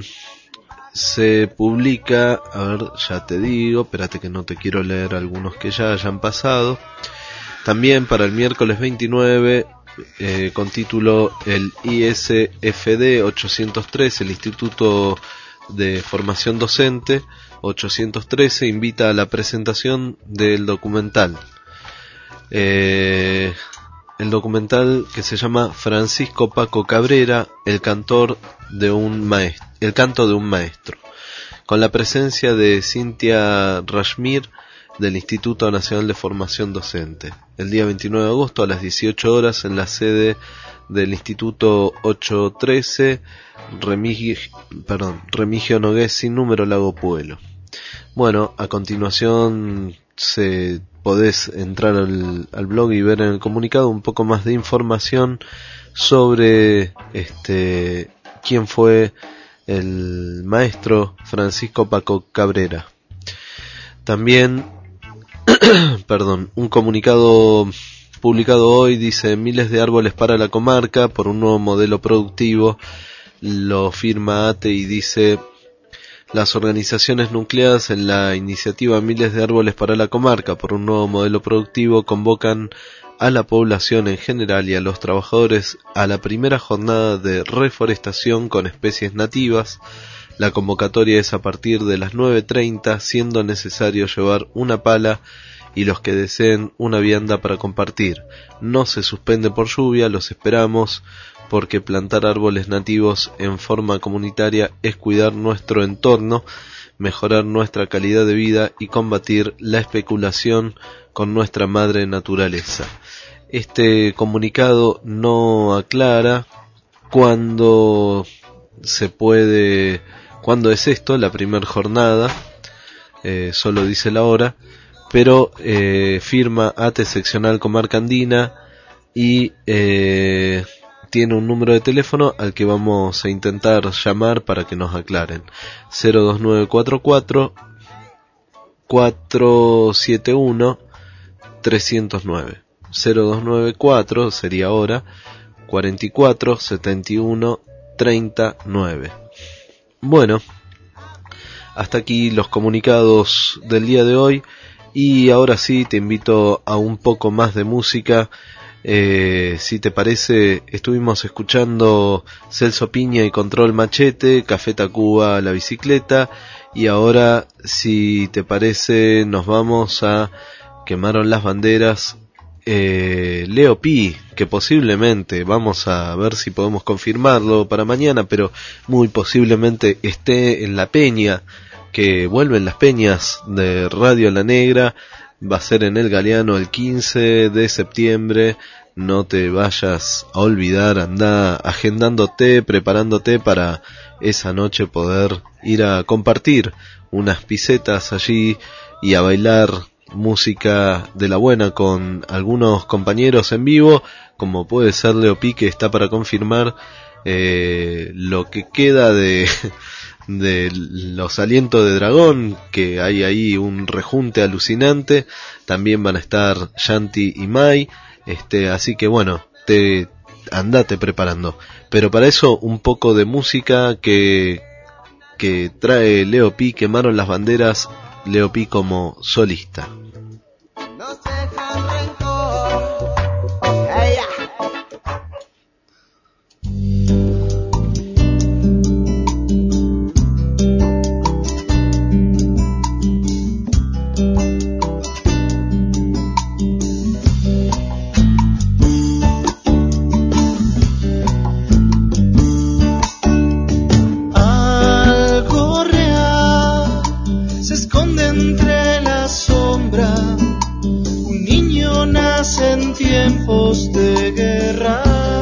se publica, a ver, ya te digo, espérate que no te quiero leer algunos que ya hayan pasado. También para el miércoles veintinueve, eh, con título el I S F D ochocientos trece, el Instituto de Formación Docente ochocientos trece, invita a la presentación del documental. Eh... El documental que se llama Francisco Paco Cabrera, el cantor de un maestro, el canto de un maestro, con la presencia de Cintia Rashmir del Instituto Nacional de Formación Docente. El día veintinueve de agosto a las dieciocho horas en la sede del Instituto ochocientos trece, Remigio, perdón, Remigio Nogués sin número, Lago Puelo. Bueno, a continuación se podés entrar al, al blog y ver en el comunicado un poco más de información sobre este quién fue el maestro Francisco Paco Cabrera. También, perdón, un comunicado publicado hoy dice miles de árboles para la comarca por un nuevo modelo productivo. Lo firma A T E y dice: las organizaciones nucleadas en la iniciativa Miles de Árboles para la Comarca por un nuevo modelo productivo convocan a la población en general y a los trabajadores a la primera jornada de reforestación con especies nativas. La convocatoria es a partir de las nueve treinta, siendo necesario llevar una pala y los que deseen una vianda para compartir. No se suspende por lluvia, los esperamos, porque plantar árboles nativos en forma comunitaria es cuidar nuestro entorno, mejorar nuestra calidad de vida y combatir la especulación con nuestra madre naturaleza. Este comunicado no aclara cuándo se puede, cuándo es esto, la primera jornada, eh, solo dice la hora, pero eh, firma A T E Seccional Comarca Andina y eh, tiene un número de teléfono al que vamos a intentar llamar para que nos aclaren. cero dos nueve cuatro cuatro cuatro siete uno tres cero nueve. cero dos nueve cuatro sería ahora cuarenta y cuatro setenta y uno treinta nueve. Bueno, hasta aquí los comunicados del día de hoy. Y ahora sí te invito a un poco más de música. Eh, si te parece, estuvimos escuchando Celso Piña y Control Machete, Café Tacuba, La Bicicleta, y ahora, si te parece, nos vamos a Quemaron las Banderas, eh, Leo Pi, que posiblemente, vamos a ver si podemos confirmarlo para mañana, pero muy posiblemente esté en la peña, que vuelven las peñas de Radio La Negra. Va a ser en El Galeano el quince de septiembre. No te vayas a olvidar, anda agendándote, preparándote para esa noche poder ir a compartir unas pisetas allí y a bailar música de la buena con algunos compañeros en vivo, como puede ser Leo Pi, que está para confirmar eh, lo que queda de... de los alientos de dragón, que hay ahí un rejunte alucinante. También van a estar Yanti y Mai, este, así que bueno, te andate preparando. Pero para eso un poco de música que que trae Leo Pi, Quemaron las Banderas, Leo Pi como solista. Tiempos de guerra,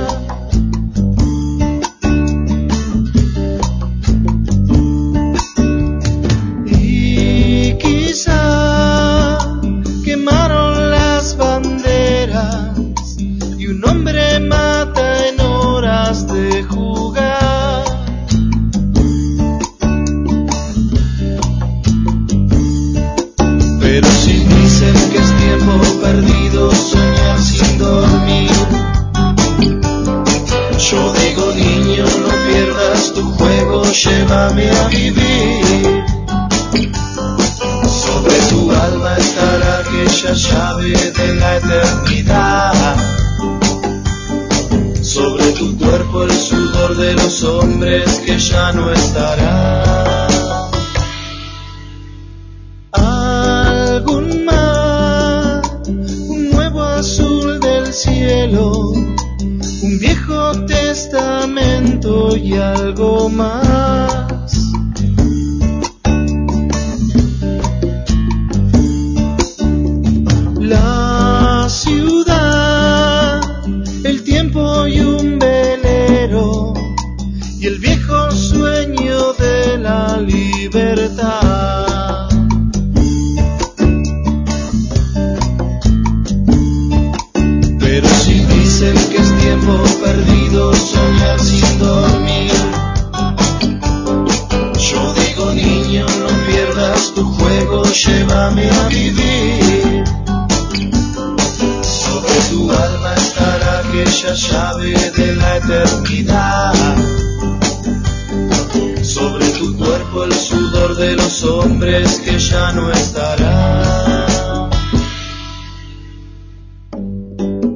y quizá quemaron las banderas y un hombre mata en horas de jugar. Pero si dicen que es tiempo perdido soñar sin dormir, yo digo niño, no pierdas tu juego, llévame a vivir. Sobre tu alma estará aquella llave de la eternidad, sobre tu cuerpo el sudor de los hombres que ya no estará. Algún mar, un nuevo azul del cielo, un viejo testamento y algo más. La ciudad, el tiempo y un velero, y el viejo sueño de la libertad. Pero si dicen que es tiempo perdido soñar sin dormir, yo digo niño, no pierdas tu juego, llévame a vivir. Sobre tu alma estará aquella llave de la eternidad, sobre tu cuerpo el sudor de los hombres que ya no estará.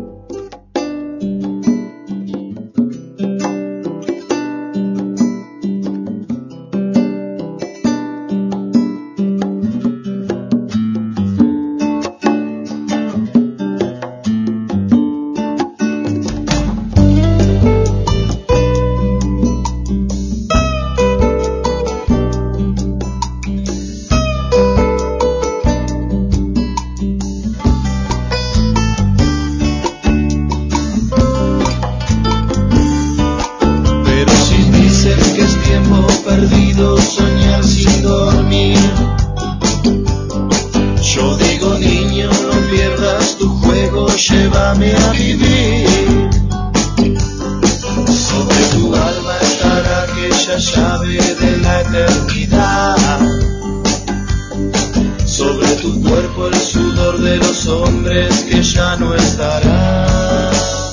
aquella llave de la eternidad. Sobre tu cuerpo el sudor de los hombres que ya no estarán.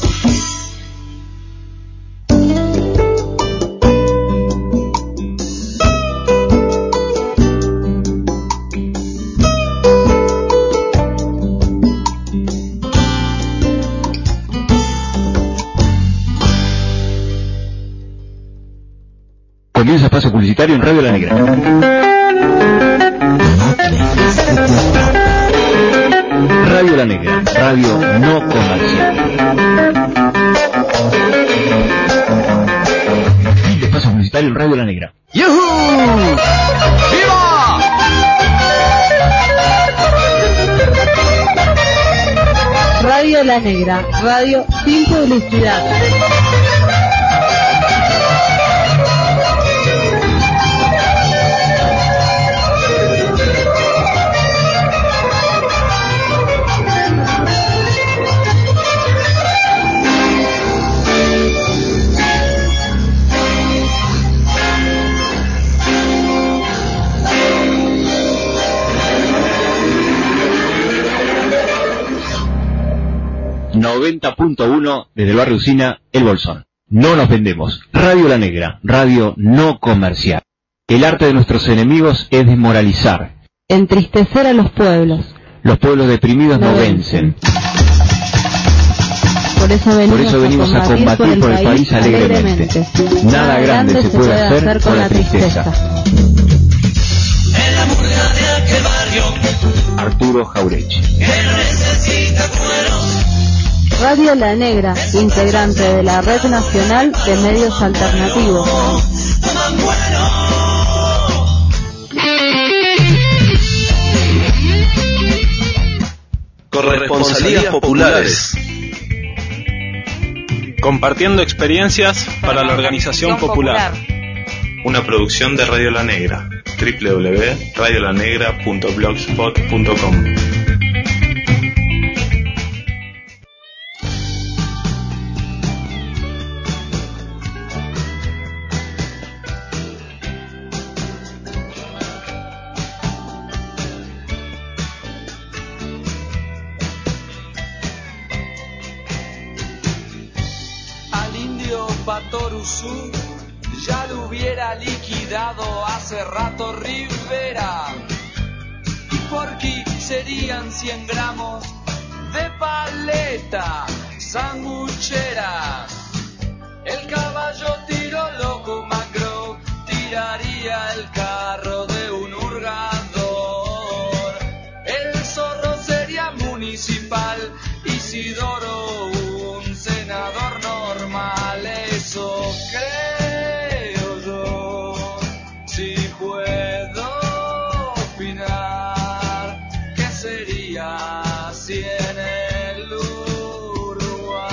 Comienza espacio publicitario en Radio La Negra. Radio La Negra, radio no comercial. Espacio publicitario en Radio La Negra. ¡Yuhu! ¡Viva! Radio La Negra, radio sin publicidad. noventa punto uno desde el barrio Usina, El Bolsón. No nos vendemos. Radio La Negra, radio no comercial. El arte de nuestros enemigos es desmoralizar. Entristecer a los pueblos. Los pueblos deprimidos no, no vencen. Por eso venimos, por eso venimos a combatir, a combatir por el país, país alegremente. alegremente. Nada, Nada grande, grande se puede hacer, hacer con la tristeza. tristeza. En la murga de aquel barrio, Arturo Jaurechi. Que no necesita cuero. Radio La Negra, integrante de la Red Nacional de Medios Alternativos. Corresponsalías populares. Compartiendo experiencias para la organización popular. Una producción de Radio La Negra. doble u doble u doble u punto radio la negra punto blogspot punto com. Patoruzú ya lo hubiera liquidado hace rato Rivera. Y Porky serían cien gramos de paleta sanguchera. El caballo tiró loco Macro, tiraría el carro de un hurgador. El zorro sería municipal, Isidoro un senador normal. Eso creo yo, si puedo opinar, ¿qué sería si en el Uruguay?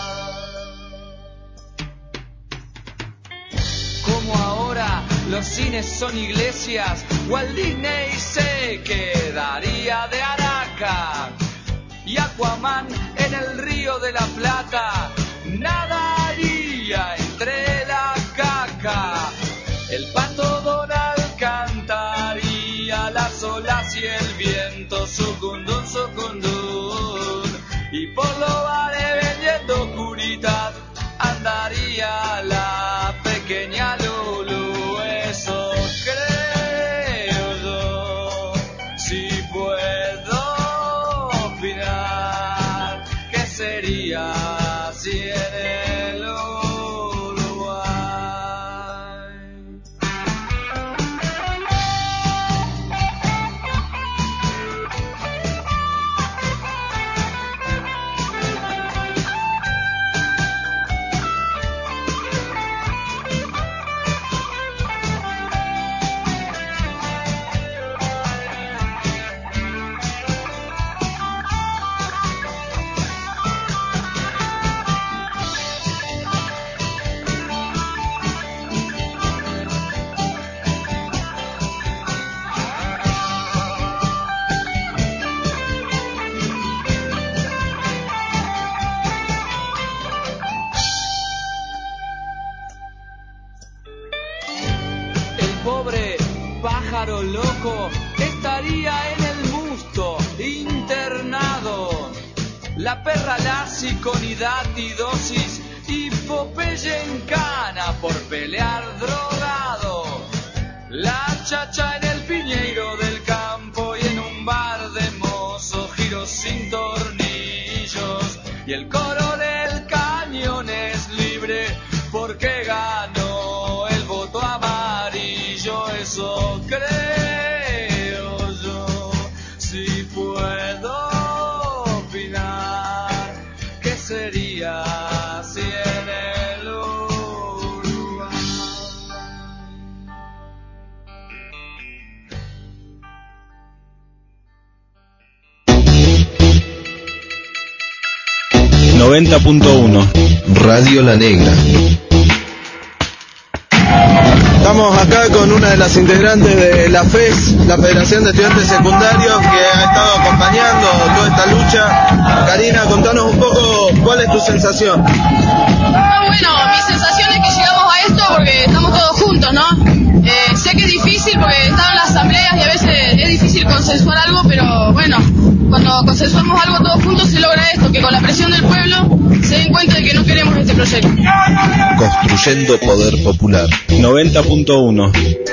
Como ahora los cines son iglesias, Walt Disney se quedaría de Araca y Aquaman en el Río de la Plata nadaría entre la caca. El pato Donald cantaría las olas y el viento sucundún, sucundún. Y por los bares vendiendo curitas andaría la pequeña Lulu. Eso creo yo, si puedo opinar, ¿qué sería si en el Uruguay? pájaro loco estaría en el musto, internado. La perra Lassie con hidatidosis y Popeye en cana por pelear drogado. La chacha en el piñeiro del campo y en un bar de mozo giros sin tornillos. Y el coronel Cañón es libre porque ganó el voto amarillo. Eso creo yo, si puedo opinar, ¿qué sería si en el Uruguay? noventa punto uno Radio La Negra. Estamos acá con una de las integrantes de la F E S, la Federación de Estudiantes Secundarios, que ha estado acompañando toda esta lucha. Karina, contanos un poco cuál es tu sensación. Ah, bueno, mi sensación es que llegamos a esto porque estamos todos juntos, ¿no? Eh, sé que es difícil porque están en las asambleas y a veces es difícil consensuar algo, pero bueno, cuando consensuamos algo todos juntos se logra esto, que con la presión del pueblo se den cuenta de que no queremos este proyecto. Construyendo poder popular. noventa punto uno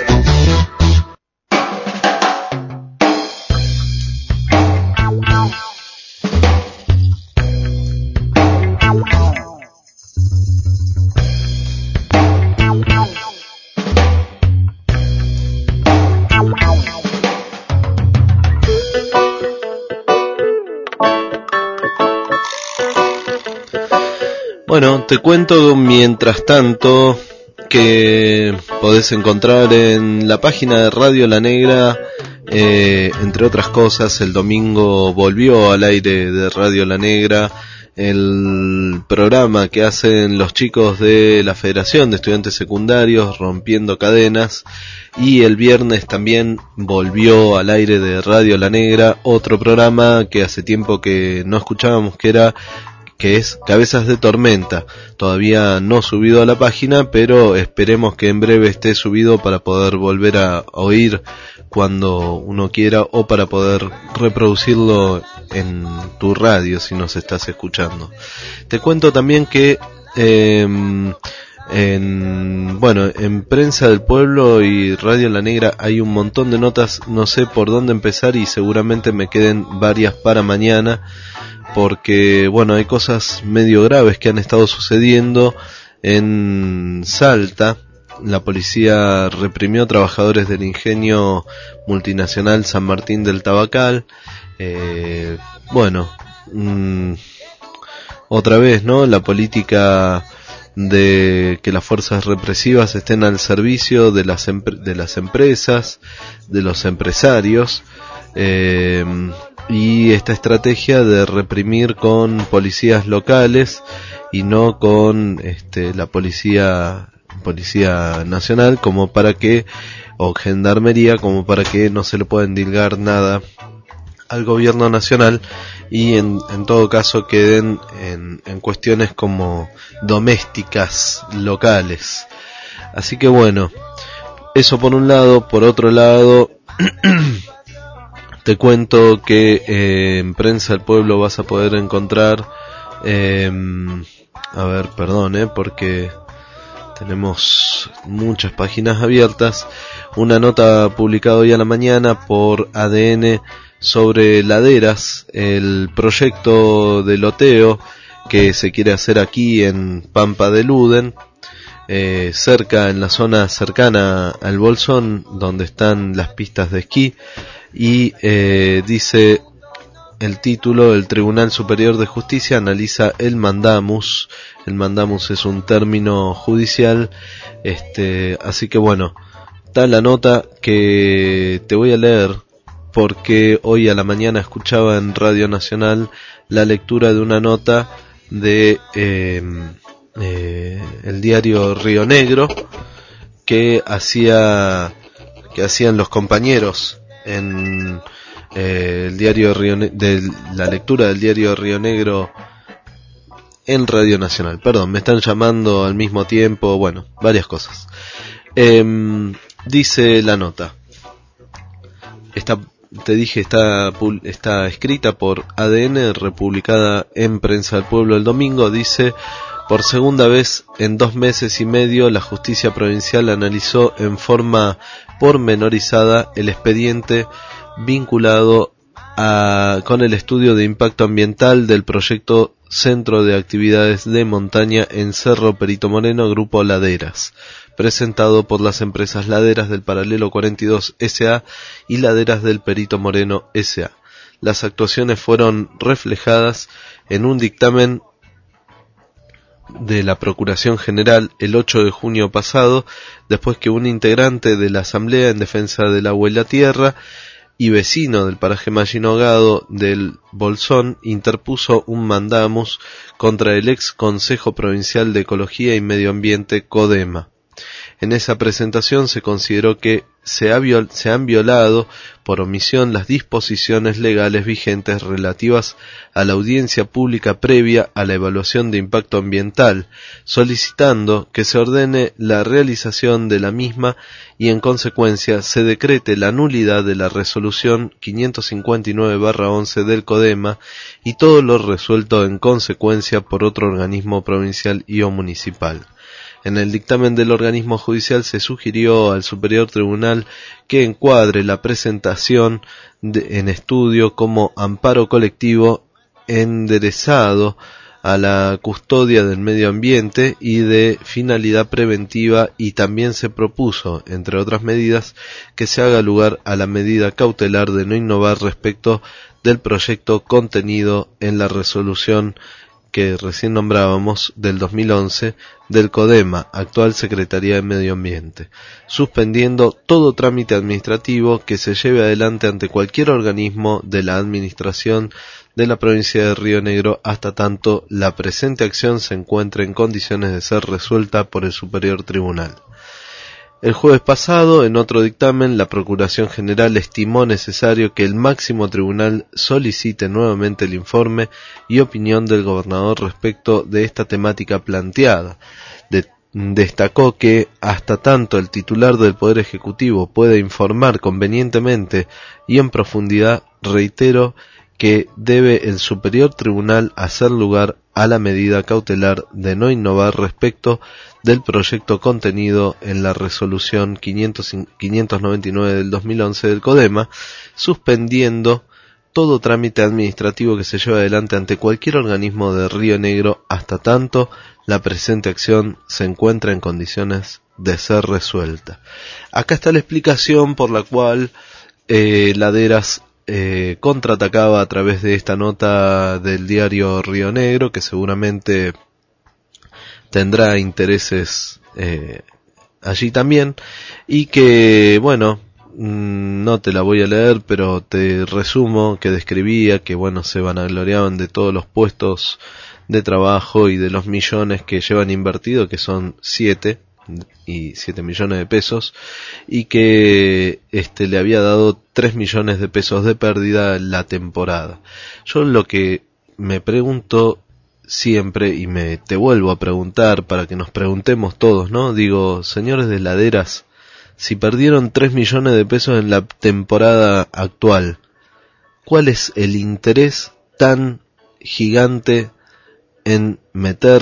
Bueno, te cuento mientras tanto que podés encontrar en la página de Radio La Negra, eh, entre otras cosas, el domingo volvió al aire de Radio La Negra el programa que hacen los chicos de la Federación de Estudiantes Secundarios, Rompiendo Cadenas, y el viernes también volvió al aire de Radio La Negra otro programa que hace tiempo que no escuchábamos, que era que es Cabezas de Tormenta. Todavía no subido a la página, pero esperemos que en breve esté subido para poder volver a oír cuando uno quiera, o para poder reproducirlo en tu radio si nos estás escuchando. Te cuento también que eh, en, bueno, en Prensa del Pueblo y Radio La Negra hay un montón de notas, no sé por dónde empezar y seguramente me queden varias para mañana, porque bueno, hay cosas medio graves que han estado sucediendo en Salta. La policía reprimió a trabajadores del ingenio multinacional San Martín del Tabacal. Eh, bueno, mmm, otra vez, ¿no? La política de que las fuerzas represivas estén al servicio de las empre- de las empresas, de los empresarios. Eh, y esta estrategia de reprimir con policías locales y no con este, la policía policía nacional, como para que, o gendarmería, como para que no se le pueda endilgar nada al gobierno nacional y en, en todo caso queden en, en cuestiones como domésticas locales. Así que bueno, eso por un lado. Por otro lado, te cuento que eh, en Prensa del Pueblo vas a poder encontrar, eh, a ver, perdón, eh, porque tenemos muchas páginas abiertas, una nota publicada hoy a la mañana por A D N sobre Laderas, el proyecto de loteo que se quiere hacer aquí en Pampa de Luden, eh, cerca, en la zona cercana al Bolsón, donde están las pistas de esquí. Y eh, dice el título: el Tribunal Superior de Justicia analiza el mandamus. El mandamus es un término judicial, este, así que bueno, está la nota que te voy a leer, porque hoy a la mañana escuchaba en Radio Nacional la lectura de una nota de eh, eh, el diario Río Negro que hacía que hacían los compañeros en eh, el diario Río Ne- de la lectura del diario Río Negro en Radio Nacional. Perdón, me están llamando al mismo tiempo, bueno, varias cosas. Eh, dice la nota: está, te dije, está, está escrita por A D N, republicada en Prensa del Pueblo el domingo. Dice: por segunda vez en dos meses y medio, la justicia provincial analizó en forma pormenorizada el expediente vinculado a, con el estudio de impacto ambiental del proyecto Centro de Actividades de Montaña en Cerro Perito Moreno, Grupo Laderas, presentado por las empresas Laderas del Paralelo cuarenta y dos S A y Laderas del Perito Moreno S A. Las actuaciones fueron reflejadas en un dictamen de la Procuración General el ocho de junio pasado, después que un integrante de la Asamblea en Defensa del Agua y la Tierra y vecino del paraje Mallinogado del Bolsón interpuso un mandamus contra el ex Consejo Provincial de Ecología y Medio Ambiente, CODEMA. En esa presentación se consideró que se, ha viol- se han violado por omisión las disposiciones legales vigentes relativas a la audiencia pública previa a la evaluación de impacto ambiental, solicitando que se ordene la realización de la misma y en consecuencia se decrete la nulidad de la resolución quinientos cincuenta y nueve barra once del CODEMA y todo lo resuelto en consecuencia por otro organismo provincial y o municipal. En el dictamen del organismo judicial se sugirió al Superior Tribunal que encuadre la presentación de, en estudio como amparo colectivo enderezado a la custodia del medio ambiente y de finalidad preventiva, y también se propuso, entre otras medidas, que se haga lugar a la medida cautelar de no innovar respecto del proyecto contenido en la resolución que recién nombrábamos del dos mil once del CODEMA, actual Secretaría de Medio Ambiente, suspendiendo todo trámite administrativo que se lleve adelante ante cualquier organismo de la administración de la provincia de Río Negro hasta tanto la presente acción se encuentre en condiciones de ser resuelta por el Superior Tribunal. El jueves pasado, en otro dictamen, la Procuración General estimó necesario que el máximo tribunal solicite nuevamente el informe y opinión del gobernador respecto de esta temática planteada. De- destacó que, hasta tanto el titular del Poder Ejecutivo pueda informar convenientemente y en profundidad, reitero que debe el Superior Tribunal hacer lugar a la medida cautelar de no innovar respecto del proyecto contenido en la resolución quinientos noventa y nueve del dos mil once del CODEMA, suspendiendo todo trámite administrativo que se lleve adelante ante cualquier organismo de Río Negro hasta tanto la presente acción se encuentra en condiciones de ser resuelta. Acá está la explicación por la cual eh, Laderas eh, contraatacaba a través de esta nota del diario Río Negro, que seguramente tendrá intereses eh, allí también, y que, bueno, no te la voy a leer, pero te resumo que describía que, bueno, se vanagloriaban de todos los puestos de trabajo y de los millones que llevan invertido, que son siete y siete millones de pesos, y que este le había dado tres millones de pesos de pérdida la temporada. Yo lo que me pregunto siempre, y me te vuelvo a preguntar para que nos preguntemos todos, ¿no? Digo, señores de Laderas, si perdieron tres millones de pesos en la temporada actual, ¿cuál es el interés tan gigante en meter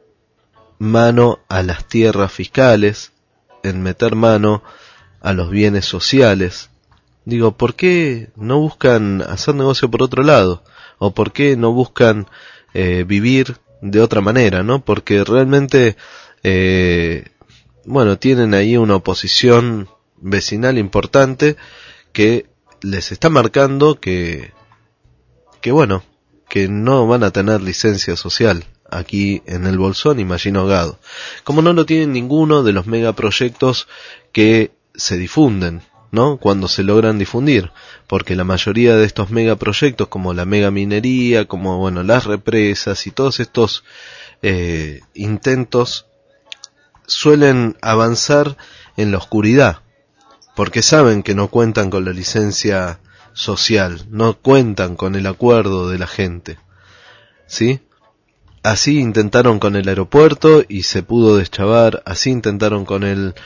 mano a las tierras fiscales, en meter mano a los bienes sociales? Digo, ¿por qué no buscan hacer negocio por otro lado? ¿O por qué no buscan eh, vivir de otra manera, no? Porque realmente, eh, bueno, tienen ahí una oposición vecinal importante que les está marcando que, que bueno, que no van a tener licencia social aquí en el Bolsón y Mallinogado, como no lo tienen ninguno de los megaproyectos que se difunden, ¿no? Cuando se logran difundir, porque la mayoría de estos megaproyectos, como la mega minería, como, bueno, las represas y todos estos eh, intentos, suelen avanzar en la oscuridad, porque saben que no cuentan con la licencia social, no cuentan con el acuerdo de la gente, ¿sí? Así intentaron con el aeropuerto y se pudo deschavar, así intentaron con el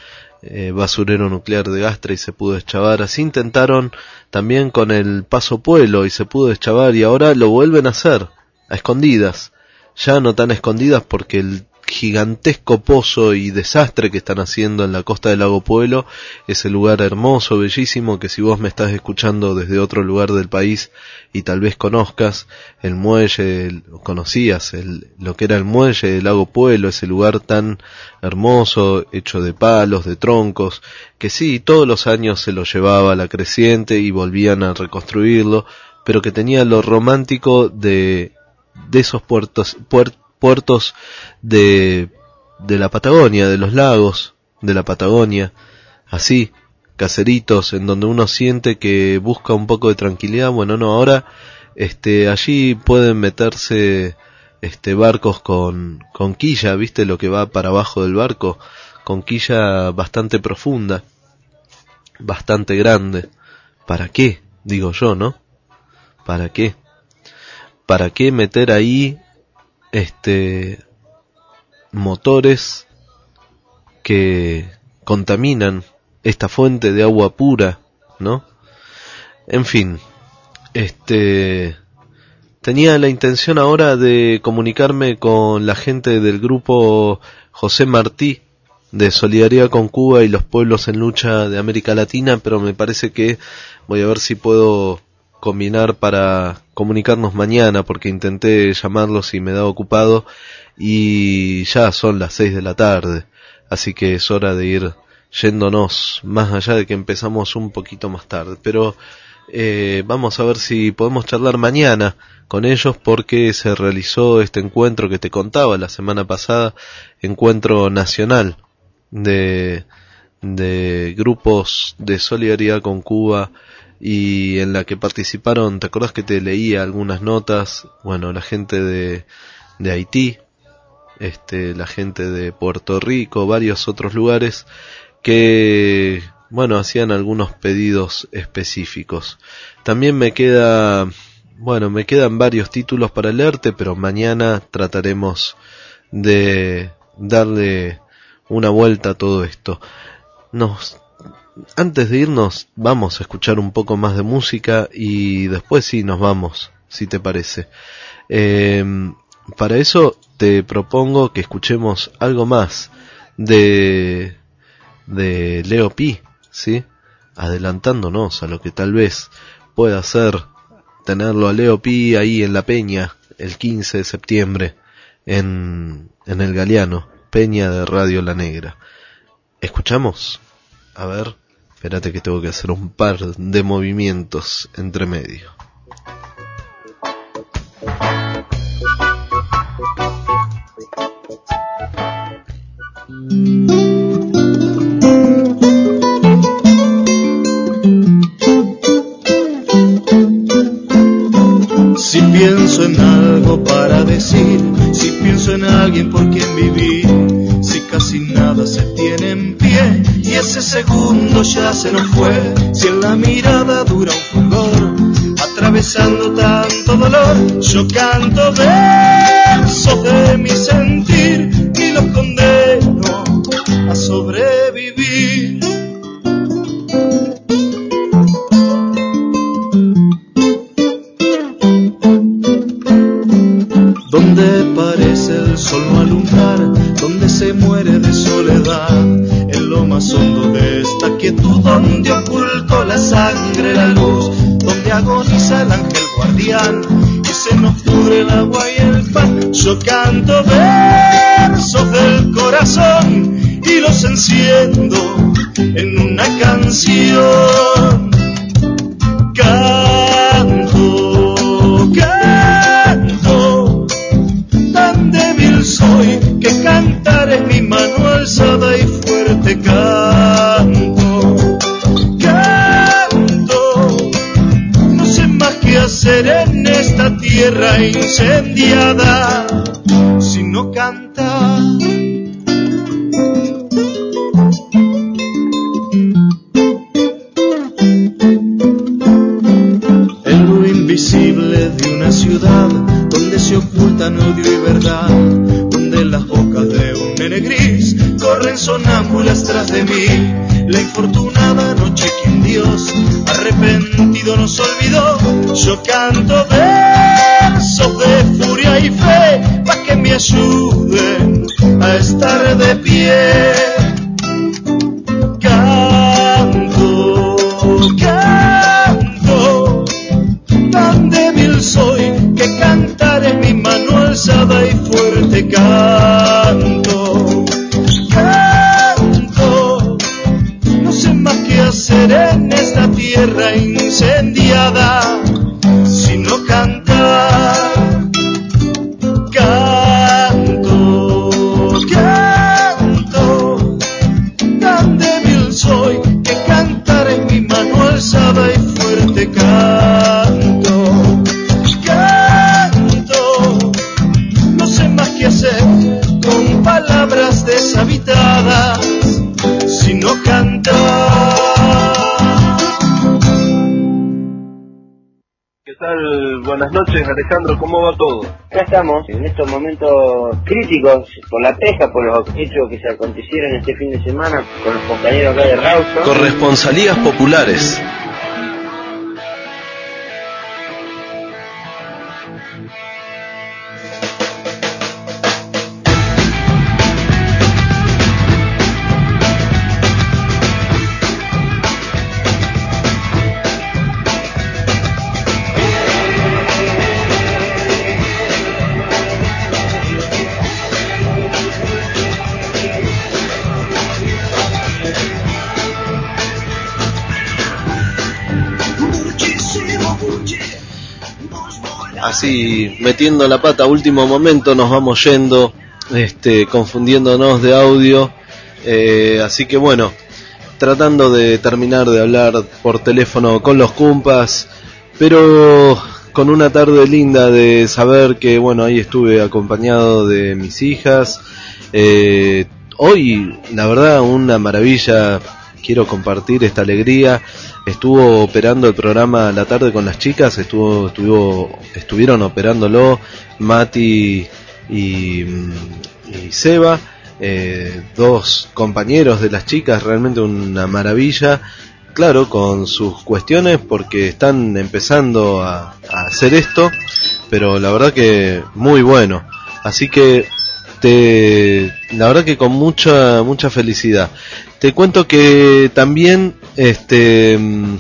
eh, basurero nuclear de Gastra y se pudo deschavar. Así intentaron también con el Paso Puelo y se pudo deschavar, y ahora lo vuelven a hacer a escondidas, ya no tan escondidas porque el gigantesco pozo y desastre que están haciendo en la costa del lago Puelo, ese lugar hermoso, bellísimo, que si vos me estás escuchando desde otro lugar del país y tal vez conozcas el muelle, el, conocías el, lo que era el muelle del lago Puelo, ese lugar tan hermoso, hecho de palos, de troncos, que sí, todos los años se lo llevaba la creciente y volvían a reconstruirlo, pero que tenía lo romántico de, de esos puertos, puertos puertos de, de la Patagonia, de los lagos de la Patagonia, así, caseritos, en donde uno siente que busca un poco de tranquilidad. Bueno, no, ahora este, allí pueden meterse este, barcos con, con quilla, ¿viste lo que va para abajo del barco? Con quilla bastante profunda, bastante grande. ¿Para qué? Digo yo, ¿no? ¿Para qué? ¿Para qué meter ahí este motores que contaminan esta fuente de agua pura, ¿no? En fin, este tenía la intención ahora de comunicarme con la gente del grupo José Martí de Solidaridad con Cuba y los pueblos en lucha de América Latina, pero me parece que voy a ver si puedo combinar para comunicarnos mañana, porque intenté llamarlos y me da ocupado y ya son las seis de la tarde, así que es hora de ir yéndonos, más allá de que empezamos un poquito más tarde, pero eh, vamos a ver si podemos charlar mañana con ellos, porque se realizó este encuentro que te contaba la semana pasada, encuentro nacional de, de grupos de solidaridad con Cuba, y en la que participaron, ¿te acordás que te leía algunas notas? Bueno, la gente de, de Haití, este, la gente de Puerto Rico, varios otros lugares que, bueno, hacían algunos pedidos específicos. También me queda, bueno, me quedan varios títulos para leerte, pero mañana trataremos de darle una vuelta a todo esto. Nos Antes de irnos, vamos a escuchar un poco más de música y después sí nos vamos, si te parece. Eh, para eso te propongo que escuchemos algo más de, de Leo Pi, ¿sí? Adelantándonos a lo que tal vez pueda ser tenerlo a Leo Pi ahí en la Peña el quince de septiembre en, en el Galeano, Peña de Radio La Negra. ¿Escuchamos? A ver, espérate que tengo que hacer un par de movimientos entre medio. Si pienso en algo para decir, si pienso en alguien por quien vivir, si casi nada se tiene en pie y ese segundo ya se nos fue, si en la mirada dura un fulgor atravesando tanto dolor, yo canto versos de mi sentir y los condeno a sobrevivir. Donde parece el sol no alumbrar, donde se muere de soledad, en lo más hondo de esta quietud, donde ocultó la sangre la luz, donde agoniza el ángel guardián y se nos pudre el agua y el pan, yo canto versos del corazón y los enciendo en una canción. Canto, canto, tan débil soy que cantar es mi mano alzada y fuerte. Canto, canto, no sé más qué hacer en esta tierra incendiada sino cantar. corren sonámbulas tras de mí. La infortunada noche que un Dios arrepentido nos olvidó. Yo canto versos de furia y fe pa' que me ayuden a estar de pie. Canto, canto, tan débil soy que cantar es mi mano alzada y fuerte. Canto, canto, no sé más qué hacer en esta tierra incendiada, sino cantar. Canto, canto, tan débil soy que cantar es mi mano alzada y fuerte. Canto, canto, no sé más qué hacer con palabras deshabitadas, sino cantar. ¿Qué tal? Buenas noches, Alejandro, ¿cómo va todo? Acá estamos, en estos momentos críticos por la pesca, por los hechos que se acontecieron este fin de semana con los compañeros acá de Rawson. Corresponsalías populares. Así, metiendo la pata a último momento, nos vamos yendo, este, confundiéndonos de audio, eh, así que bueno, tratando de terminar de hablar por teléfono con los cumpas, pero con una tarde linda de saber que, bueno, ahí estuve acompañado de mis hijas. Eh, hoy, la verdad, una maravilla, quiero compartir esta alegría. Estuvo operando el programa a la tarde con las chicas, estuvo, estuvo, estuvieron operándolo Mati y, y Seba, eh, dos compañeros de las chicas, realmente una maravilla. Claro, con sus cuestiones porque están empezando a, a hacer esto, pero la verdad que muy bueno. Así que te, la verdad que con mucha mucha felicidad. Te cuento que también este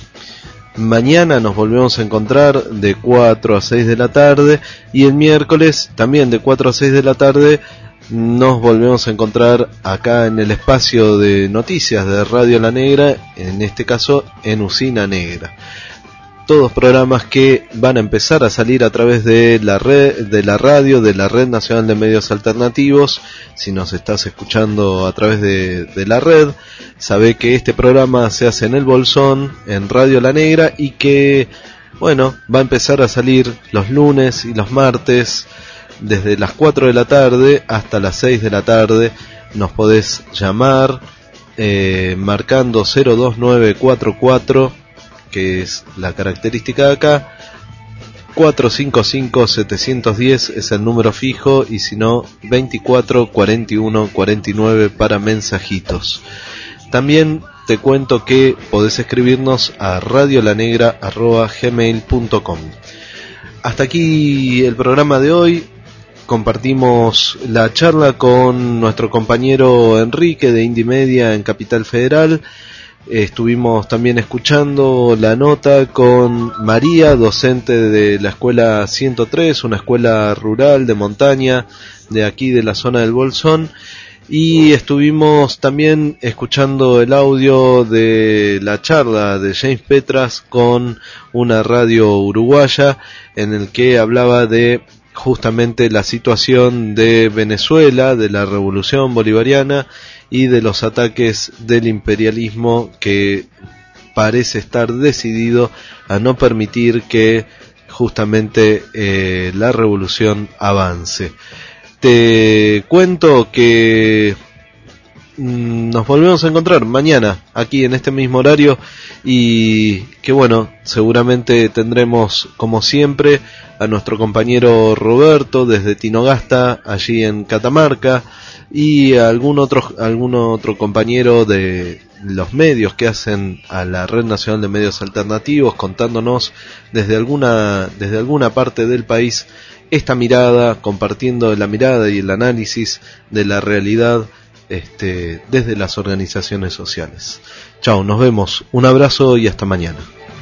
mañana nos volvemos a encontrar de cuatro a seis de la tarde y el miércoles también de cuatro a seis de la tarde nos volvemos a encontrar acá en el espacio de noticias de Radio La Negra, en este caso en Usina Negra. Todos programas que van a empezar a salir a través de la red, de la radio, de la Red Nacional de Medios Alternativos. Si nos estás escuchando a través de, de la red, sabe que este programa se hace en El Bolsón, en Radio La Negra, y que, bueno, va a empezar a salir los lunes y los martes, desde las cuatro de la tarde hasta las seis de la tarde. Nos podés llamar eh, marcando cero dos nueve cuatro cuatro, que es la característica de acá, cuatro cinco cinco siete uno cero es el número fijo, y si no, veinticuatro cuarenta y uno cuarenta y nueve para mensajitos. También te cuento que podés escribirnos a radiolanegra arroba gmail punto com. Hasta aquí el programa de hoy. Compartimos la charla con nuestro compañero Enrique de Indie Media en Capital Federal. Estuvimos también escuchando la nota con María, docente de la escuela ciento tres, una escuela rural de montaña de aquí de la zona del Bolsón, y estuvimos también escuchando el audio de la charla de James Petras con una radio uruguaya en el que hablaba de justamente la situación de Venezuela, de la revolución bolivariana y de los ataques del imperialismo, que parece estar decidido a no permitir que justamente eh, la revolución avance. Te cuento que mmm, nos volvemos a encontrar mañana aquí en este mismo horario, y que bueno, seguramente tendremos como siempre a nuestro compañero Roberto desde Tinogasta, allí en Catamarca, y algún otro, algún otro compañero de los medios que hacen a la Red Nacional de Medios Alternativos, contándonos desde alguna, desde alguna parte del país esta mirada, compartiendo la mirada y el análisis de la realidad este, desde las organizaciones sociales. Chao, nos vemos, un abrazo y hasta mañana.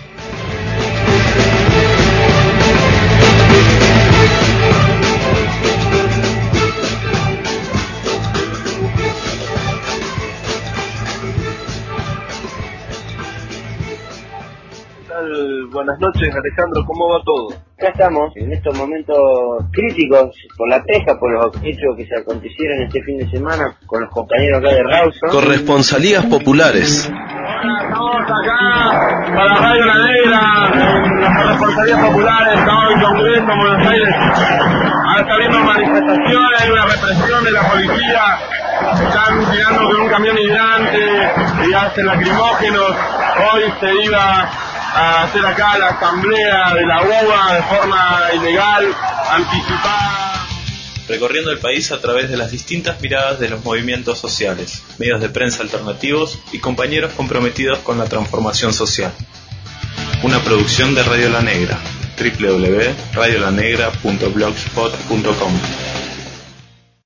Buenas noches, Alejandro, ¿cómo va todo? Acá estamos, en estos momentos críticos por la pesca, por los hechos que se acontecieron este fin de semana con los compañeros acá de Rawson. Corresponsalías populares. Estamos acá para Radio La Negra, en las corresponsalías populares, estamos en Congreso, en Buenos Aires. Ahora está habiendo manifestaciones, hay una represión de la policía, están tirando con un camión hidrante y hacen lacrimógenos. Hoy se iba a hacer acá la asamblea de la U B A de forma ilegal, anticipada. Recorriendo el país a través de las distintas miradas de los movimientos sociales, medios de prensa alternativos y compañeros comprometidos con la transformación social. Una producción de Radio La Negra, doble u doble u doble u punto radio la negra punto blogspot punto com.